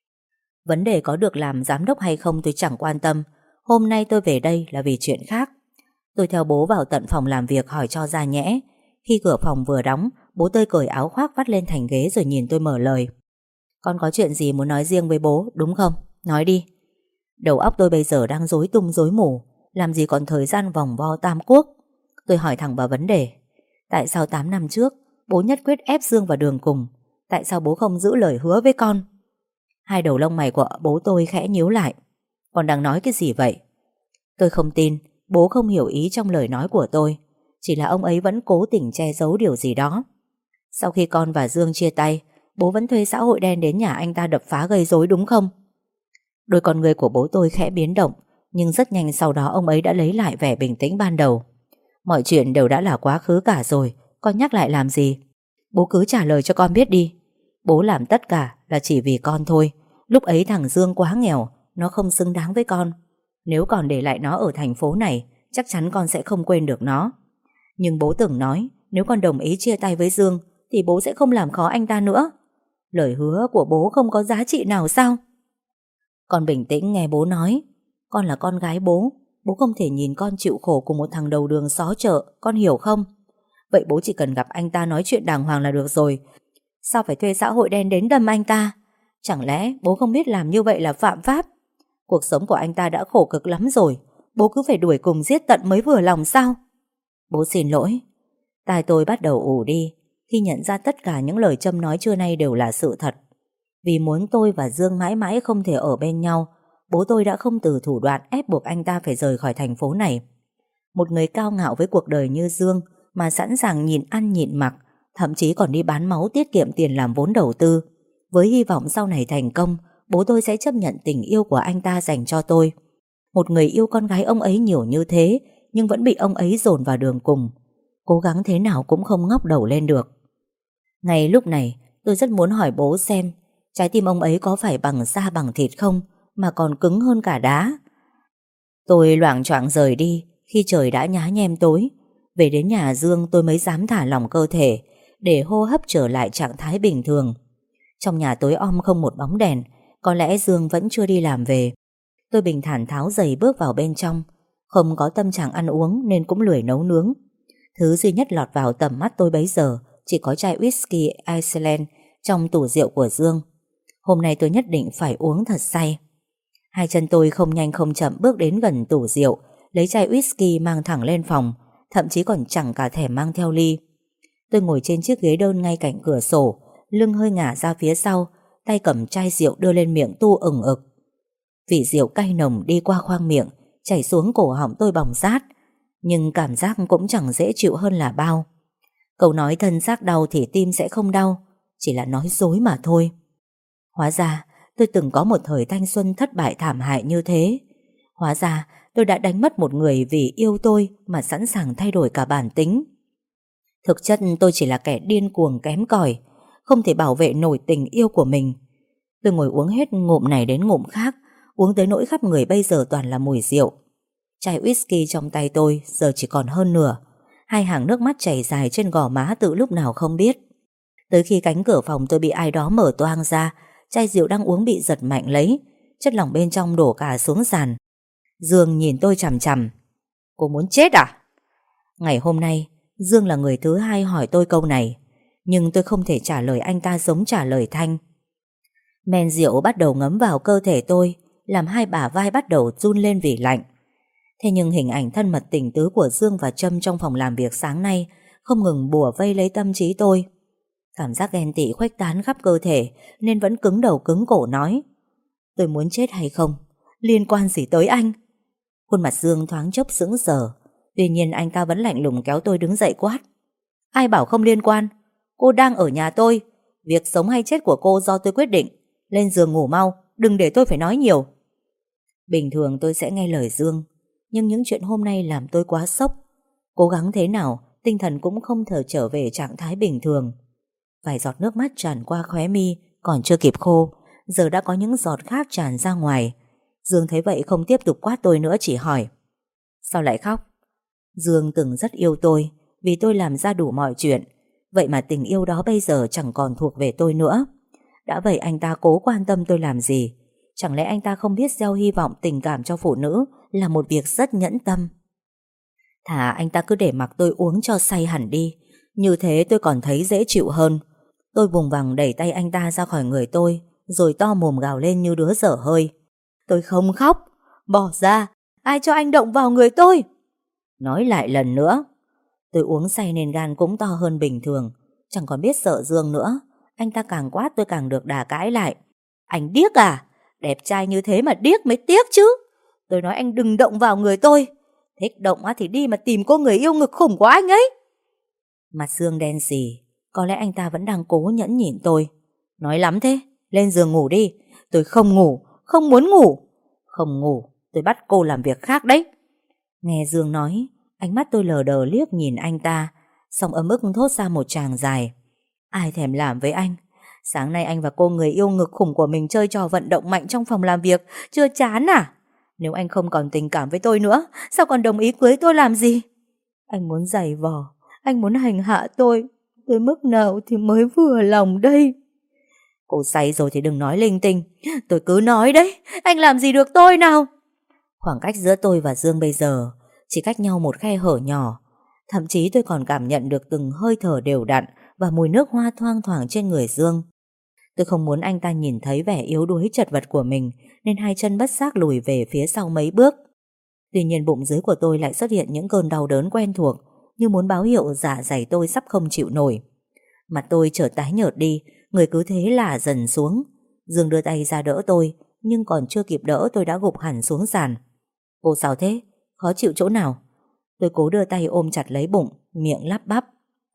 Vấn đề có được làm giám đốc hay không tôi chẳng quan tâm. Hôm nay tôi về đây là vì chuyện khác." Tôi theo bố vào tận phòng làm việc hỏi cho ra nhẽ. Khi cửa phòng vừa đóng, bố tôi cởi áo khoác vắt lên thành ghế rồi nhìn tôi mở lời: "Con có chuyện gì muốn nói riêng với bố đúng không? Nói đi." Đầu óc tôi bây giờ đang rối tung rối mù, làm gì còn thời gian vòng vo tam quốc. Tôi hỏi thẳng vào vấn đề: tại sao 8 năm trước bố nhất quyết ép Dương vào đường cùng? Tại sao bố không giữ lời hứa với con? Hai đầu lông mày của bố tôi khẽ nhíu lại. Con đang nói cái gì vậy? Tôi không tin bố không hiểu ý trong lời nói của tôi, chỉ là ông ấy vẫn cố tình che giấu điều gì đó. Sau khi con và Dương chia tay, bố vẫn thuê xã hội đen đến nhà anh ta đập phá gây rối đúng không? Đôi con người của bố tôi khẽ biến động, nhưng rất nhanh sau đó ông ấy đã lấy lại vẻ bình tĩnh ban đầu. Mọi chuyện đều đã là quá khứ cả rồi, con nhắc lại làm gì? Bố cứ trả lời cho con biết đi. Bố làm tất cả là chỉ vì con thôi. Lúc ấy thằng Dương quá nghèo, nó không xứng đáng với con. Nếu còn để lại nó ở thành phố này, chắc chắn con sẽ không quên được nó. Nhưng bố từng nói nếu con đồng ý chia tay với Dương thì bố sẽ không làm khó anh ta nữa. Lời hứa của bố không có giá trị nào sao? Con bình tĩnh nghe bố nói. Con là con gái bố. Bố không thể nhìn con chịu khổ cùng một thằng đầu đường xó chợ. Con hiểu không? Vậy bố chỉ cần gặp anh ta nói chuyện đàng hoàng là được rồi. Sao phải thuê xã hội đen đến đâm anh ta? Chẳng lẽ bố không biết làm như vậy là phạm pháp? Cuộc sống của anh ta đã khổ cực lắm rồi. Bố cứ phải đuổi cùng giết tận mới vừa lòng sao? Bố xin lỗi. Tai tôi bắt đầu ù đi khi nhận ra tất cả những lời Trâm nói trưa nay đều là sự thật. Vì muốn tôi và Dương mãi mãi không thể ở bên nhau, bố tôi đã không từ thủ đoạn ép buộc anh ta phải rời khỏi thành phố này. Một người cao ngạo với cuộc đời như Dương mà sẵn sàng nhịn ăn nhịn mặc, thậm chí còn đi bán máu tiết kiệm tiền làm vốn đầu tư. Với hy vọng sau này thành công, bố tôi sẽ chấp nhận tình yêu của anh ta dành cho tôi. Một người yêu con gái ông ấy nhiều như thế, nhưng vẫn bị ông ấy dồn vào đường cùng. Cố gắng thế nào cũng không ngóc đầu lên được. Ngay lúc này, tôi rất muốn hỏi bố xem trái tim ông ấy có phải bằng da bằng thịt không, mà còn cứng hơn cả đá. Tôi loạng choạng rời đi khi trời đã nhá nhem tối. Về đến nhà Dương tôi mới dám thả lỏng cơ thể để hô hấp trở lại trạng thái bình thường. Trong nhà tối om không một bóng đèn, có lẽ Dương vẫn chưa đi làm về. Tôi bình thản tháo giày bước vào bên trong. Không có tâm trạng ăn uống nên cũng lười nấu nướng. Thứ duy nhất lọt vào tầm mắt tôi bấy giờ chỉ có chai whisky Iceland trong tủ rượu của Dương. Hôm nay tôi nhất định phải uống thật say. Hai chân tôi không nhanh không chậm bước đến gần tủ rượu, lấy chai whisky mang thẳng lên phòng, thậm chí còn chẳng cả thèm mang theo ly. Tôi ngồi trên chiếc ghế đơn ngay cạnh cửa sổ, lưng hơi ngả ra phía sau, tay cầm chai rượu đưa lên miệng tu ửng ực. Vị rượu cay nồng đi qua khoang miệng, chảy xuống cổ họng tôi bỏng rát, nhưng cảm giác cũng chẳng dễ chịu hơn là bao. Câu nói thân xác đau thì tim sẽ không đau, chỉ là nói dối mà thôi. Hóa ra tôi từng có một thời thanh xuân thất bại thảm hại như thế. Hóa ra tôi đã đánh mất một người vì yêu tôi mà sẵn sàng thay đổi cả bản tính. Thực chất tôi chỉ là kẻ điên cuồng kém cỏi, không thể bảo vệ nổi tình yêu của mình. Tôi ngồi uống hết ngụm này đến ngụm khác, uống tới nỗi khắp người bây giờ toàn là mùi rượu. Chai whisky trong tay tôi giờ chỉ còn hơn nửa. Hai hàng nước mắt chảy dài trên gò má từ lúc nào không biết. Tới khi cánh cửa phòng tôi bị ai đó mở toang ra, chai rượu đang uống bị giật mạnh lấy, chất lỏng bên trong đổ cả xuống sàn. Dương nhìn tôi chằm chằm. Cô muốn chết à? Ngày hôm nay Dương là người thứ hai hỏi tôi câu này, nhưng tôi không thể trả lời anh ta giống trả lời Thanh. Men rượu bắt đầu ngấm vào cơ thể tôi, làm hai bả vai bắt đầu run lên vì lạnh. Thế nhưng hình ảnh thân mật tình tứ của Dương và Trâm trong phòng làm việc sáng nay không ngừng bủa vây lấy tâm trí tôi. Cảm giác ghen tị khuếch tán khắp cơ thể nên vẫn cứng đầu cứng cổ nói: tôi muốn chết hay không, liên quan gì tới anh? Khuôn mặt Dương thoáng chốc sững sờ. Tuy nhiên anh ta vẫn lạnh lùng kéo tôi đứng dậy quát: ai bảo không liên quan? Cô đang ở nhà tôi, việc sống hay chết của cô do tôi quyết định. Lên giường ngủ mau, đừng để tôi phải nói nhiều. Bình thường tôi sẽ nghe lời Dương, nhưng những chuyện hôm nay làm tôi quá sốc. Cố gắng thế nào, tinh thần cũng không thể trở về trạng thái bình thường. Vài giọt nước mắt tràn qua khóe mi, còn chưa kịp khô, giờ đã có những giọt khác tràn ra ngoài. Dương thấy vậy không tiếp tục quát tôi nữa, chỉ hỏi: sao lại khóc? Dương từng rất yêu tôi, vì tôi làm ra đủ mọi chuyện. Vậy mà tình yêu đó bây giờ chẳng còn thuộc về tôi nữa. Đã vậy anh ta cố quan tâm tôi làm gì? Chẳng lẽ anh ta không biết gieo hy vọng tình cảm cho phụ nữ là một việc rất nhẫn tâm? Thà anh ta cứ để mặc tôi uống cho say hẳn đi, như thế tôi còn thấy dễ chịu hơn. Tôi vùng vằng đẩy tay anh ta ra khỏi người tôi, rồi to mồm gào lên như đứa dở hơi: tôi không khóc, bỏ ra, ai cho anh động vào người tôi? Nói lại lần nữa. Tôi uống say nên gan cũng to hơn bình thường, chẳng còn biết sợ Dương nữa. Anh ta càng quát tôi càng được đà cãi lại: anh điếc à? Đẹp trai như thế mà điếc mới tiếc chứ. Tôi nói anh đừng động vào người tôi. Thích động thì đi mà tìm cô người yêu ngực khủng của anh ấy. Mặt Dương đen xì. Có lẽ anh ta vẫn đang cố nhẫn nhịn tôi. Nói lắm thế, lên giường ngủ đi. Tôi không ngủ, không muốn ngủ. Không ngủ, tôi bắt cô làm việc khác đấy. Nghe Dương nói, ánh mắt tôi lờ đờ liếc nhìn anh ta, xong ấm ức thốt ra một tràng dài: ai thèm làm với anh? Sáng nay anh và cô người yêu ngực khủng của mình chơi trò vận động mạnh trong phòng làm việc, chưa chán à? Nếu anh không còn tình cảm với tôi nữa, sao còn đồng ý cưới tôi làm gì? Anh muốn giày vò, anh muốn hành hạ tôi. Tới mức nào thì mới vừa lòng đây? Cô say rồi thì đừng nói linh tinh. Tôi cứ nói đấy, anh làm gì được tôi nào? Khoảng cách giữa tôi và Dương bây giờ chỉ cách nhau một khe hở nhỏ. Thậm chí tôi còn cảm nhận được từng hơi thở đều đặn và mùi nước hoa thoang thoảng trên người Dương. Tôi không muốn anh ta nhìn thấy vẻ yếu đuối chật vật của mình, nên hai chân bất giác lùi về phía sau mấy bước. Tuy nhiên bụng dưới của tôi lại xuất hiện những cơn đau đớn quen thuộc, như muốn báo hiệu dạ dày tôi sắp không chịu nổi. Mặt tôi chợt tái nhợt đi, người cứ thế lả dần xuống. Dương đưa tay ra đỡ tôi, nhưng còn chưa kịp đỡ tôi đã gục hẳn xuống sàn. Cô sao thế? Khó chịu chỗ nào? Tôi cố đưa tay ôm chặt lấy bụng, miệng lắp bắp.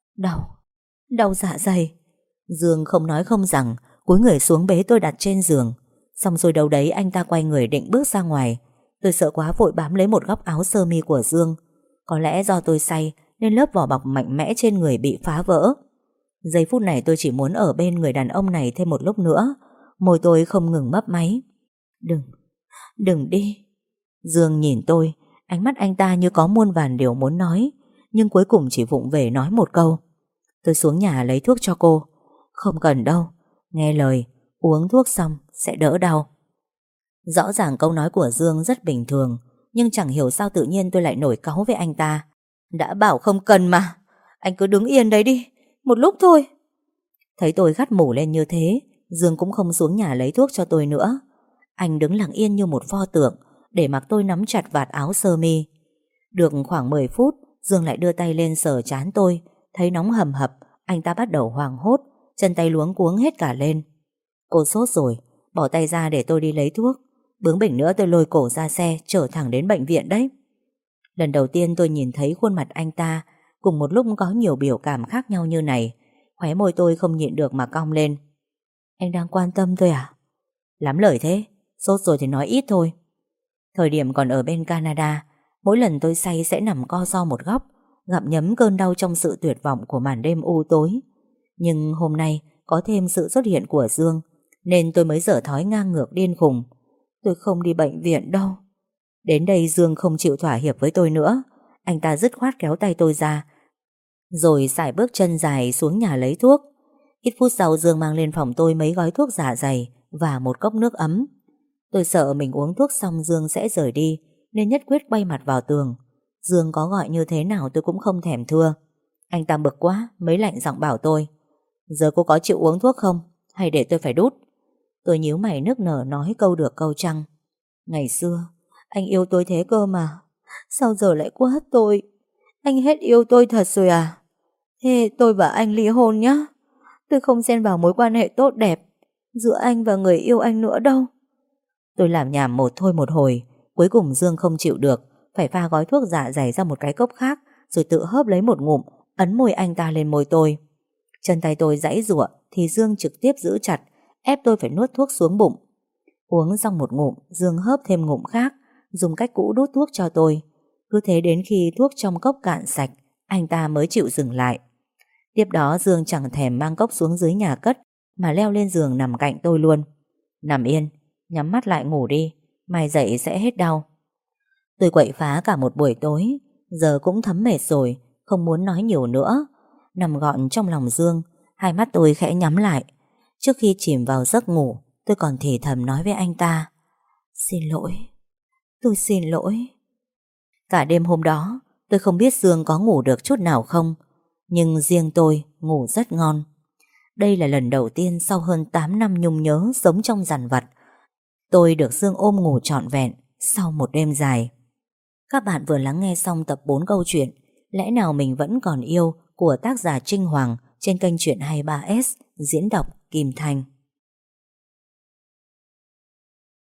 Đau dạ dày. Dương không nói không rằng, cúi người xuống bế tôi đặt trên giường. Xong rồi đâu đấy anh ta quay người định bước ra ngoài. Tôi sợ quá vội bám lấy một góc áo sơ mi của Dương. Có lẽ do tôi say nên lớp vỏ bọc mạnh mẽ trên người bị phá vỡ. Giây phút này tôi chỉ muốn ở bên người đàn ông này thêm một lúc nữa. Môi tôi không ngừng mấp máy. Đừng đi. Dương nhìn tôi, ánh mắt anh ta như có muôn vàn điều muốn nói, nhưng cuối cùng chỉ vụng về nói một câu. Tôi xuống nhà lấy thuốc cho cô. Không cần đâu, nghe lời, uống thuốc xong sẽ đỡ đau. Rõ ràng câu nói của Dương rất bình thường, nhưng chẳng hiểu sao tự nhiên tôi lại nổi cáu với anh ta. Đã bảo không cần mà, anh cứ đứng yên đấy đi, một lúc thôi. Thấy tôi gắt mủ lên như thế, Dương cũng không xuống nhà lấy thuốc cho tôi nữa. Anh đứng lặng yên như một pho tượng, để mặc tôi nắm chặt vạt áo sơ mi. Được khoảng 10 phút, Dương lại đưa tay lên sờ trán tôi. Thấy nóng hầm hập, anh ta bắt đầu hoảng hốt, chân tay luống cuống hết cả lên. Cô sốt rồi, bỏ tay ra để tôi đi lấy thuốc. Bướng bỉnh nữa tôi lôi cổ ra xe, chở thẳng đến bệnh viện đấy. Lần đầu tiên tôi nhìn thấy khuôn mặt anh ta cùng một lúc có nhiều biểu cảm khác nhau như này. Khóe môi tôi không nhịn được mà cong lên. Anh đang quan tâm tôi à? Lắm lời thế, sốt rồi thì nói ít thôi. Thời điểm còn ở bên Canada, mỗi lần tôi say sẽ nằm co ro một góc, gặm nhấm cơn đau trong sự tuyệt vọng của màn đêm u tối. Nhưng hôm nay có thêm sự xuất hiện của Dương, nên tôi mới dở thói ngang ngược điên khùng. Tôi không đi bệnh viện đâu. Đến đây Dương không chịu thỏa hiệp với tôi nữa. Anh ta dứt khoát kéo tay tôi ra, rồi sải bước chân dài xuống nhà lấy thuốc. Ít phút sau Dương mang lên phòng tôi mấy gói thuốc dạ dày và một cốc nước ấm. Tôi sợ mình uống thuốc xong Dương sẽ rời đi, nên nhất quyết quay mặt vào tường. Dương có gọi như thế nào tôi cũng không thèm thưa. Anh ta bực quá, mới lạnh giọng bảo tôi. Giờ cô có chịu uống thuốc không? Hay để tôi phải đút? Tôi nhíu mày nức nở nói câu được câu trăng. Ngày xưa anh yêu tôi thế cơ mà, sao giờ lại quát tôi? Anh hết yêu tôi thật rồi à? Thế tôi và anh ly hôn nhá. Tôi không xen vào mối quan hệ tốt đẹp giữa anh và người yêu anh nữa đâu. Tôi làm nhảm một thôi một hồi. Cuối cùng Dương không chịu được, phải pha gói thuốc dạ dày ra một cái cốc khác, rồi tự hớp lấy một ngụm, ấn môi anh ta lên môi tôi. Chân tay tôi giãy giụa thì Dương trực tiếp giữ chặt, ép tôi phải nuốt thuốc xuống bụng. Uống xong một ngụm, Dương hớp thêm ngụm khác, dùng cách cũ đút thuốc cho tôi. Cứ thế đến khi thuốc trong cốc cạn sạch, anh ta mới chịu dừng lại. Tiếp đó Dương chẳng thèm mang cốc xuống dưới nhà cất, mà leo lên giường nằm cạnh tôi luôn. Nằm yên, nhắm mắt lại ngủ đi, mai dậy sẽ hết đau. Tôi quậy phá cả một buổi tối, giờ cũng thấm mệt rồi, không muốn nói nhiều nữa. Nằm gọn trong lòng Dương, hai mắt tôi khẽ nhắm lại. Trước khi chìm vào giấc ngủ, tôi còn thì thầm nói với anh ta. Xin lỗi, tôi xin lỗi. Cả đêm hôm đó, tôi không biết Dương có ngủ được chút nào không, nhưng riêng tôi ngủ rất ngon. Đây là lần đầu tiên sau hơn 8 năm nhung nhớ sống trong dằn vặt, tôi được Dương ôm ngủ trọn vẹn sau một đêm dài. Các bạn vừa lắng nghe xong tập 4 câu chuyện Lẽ nào mình vẫn còn yêu của tác giả Trinh Hoàng trên kênh Chuyện 23S, diễn đọc Kim Thành.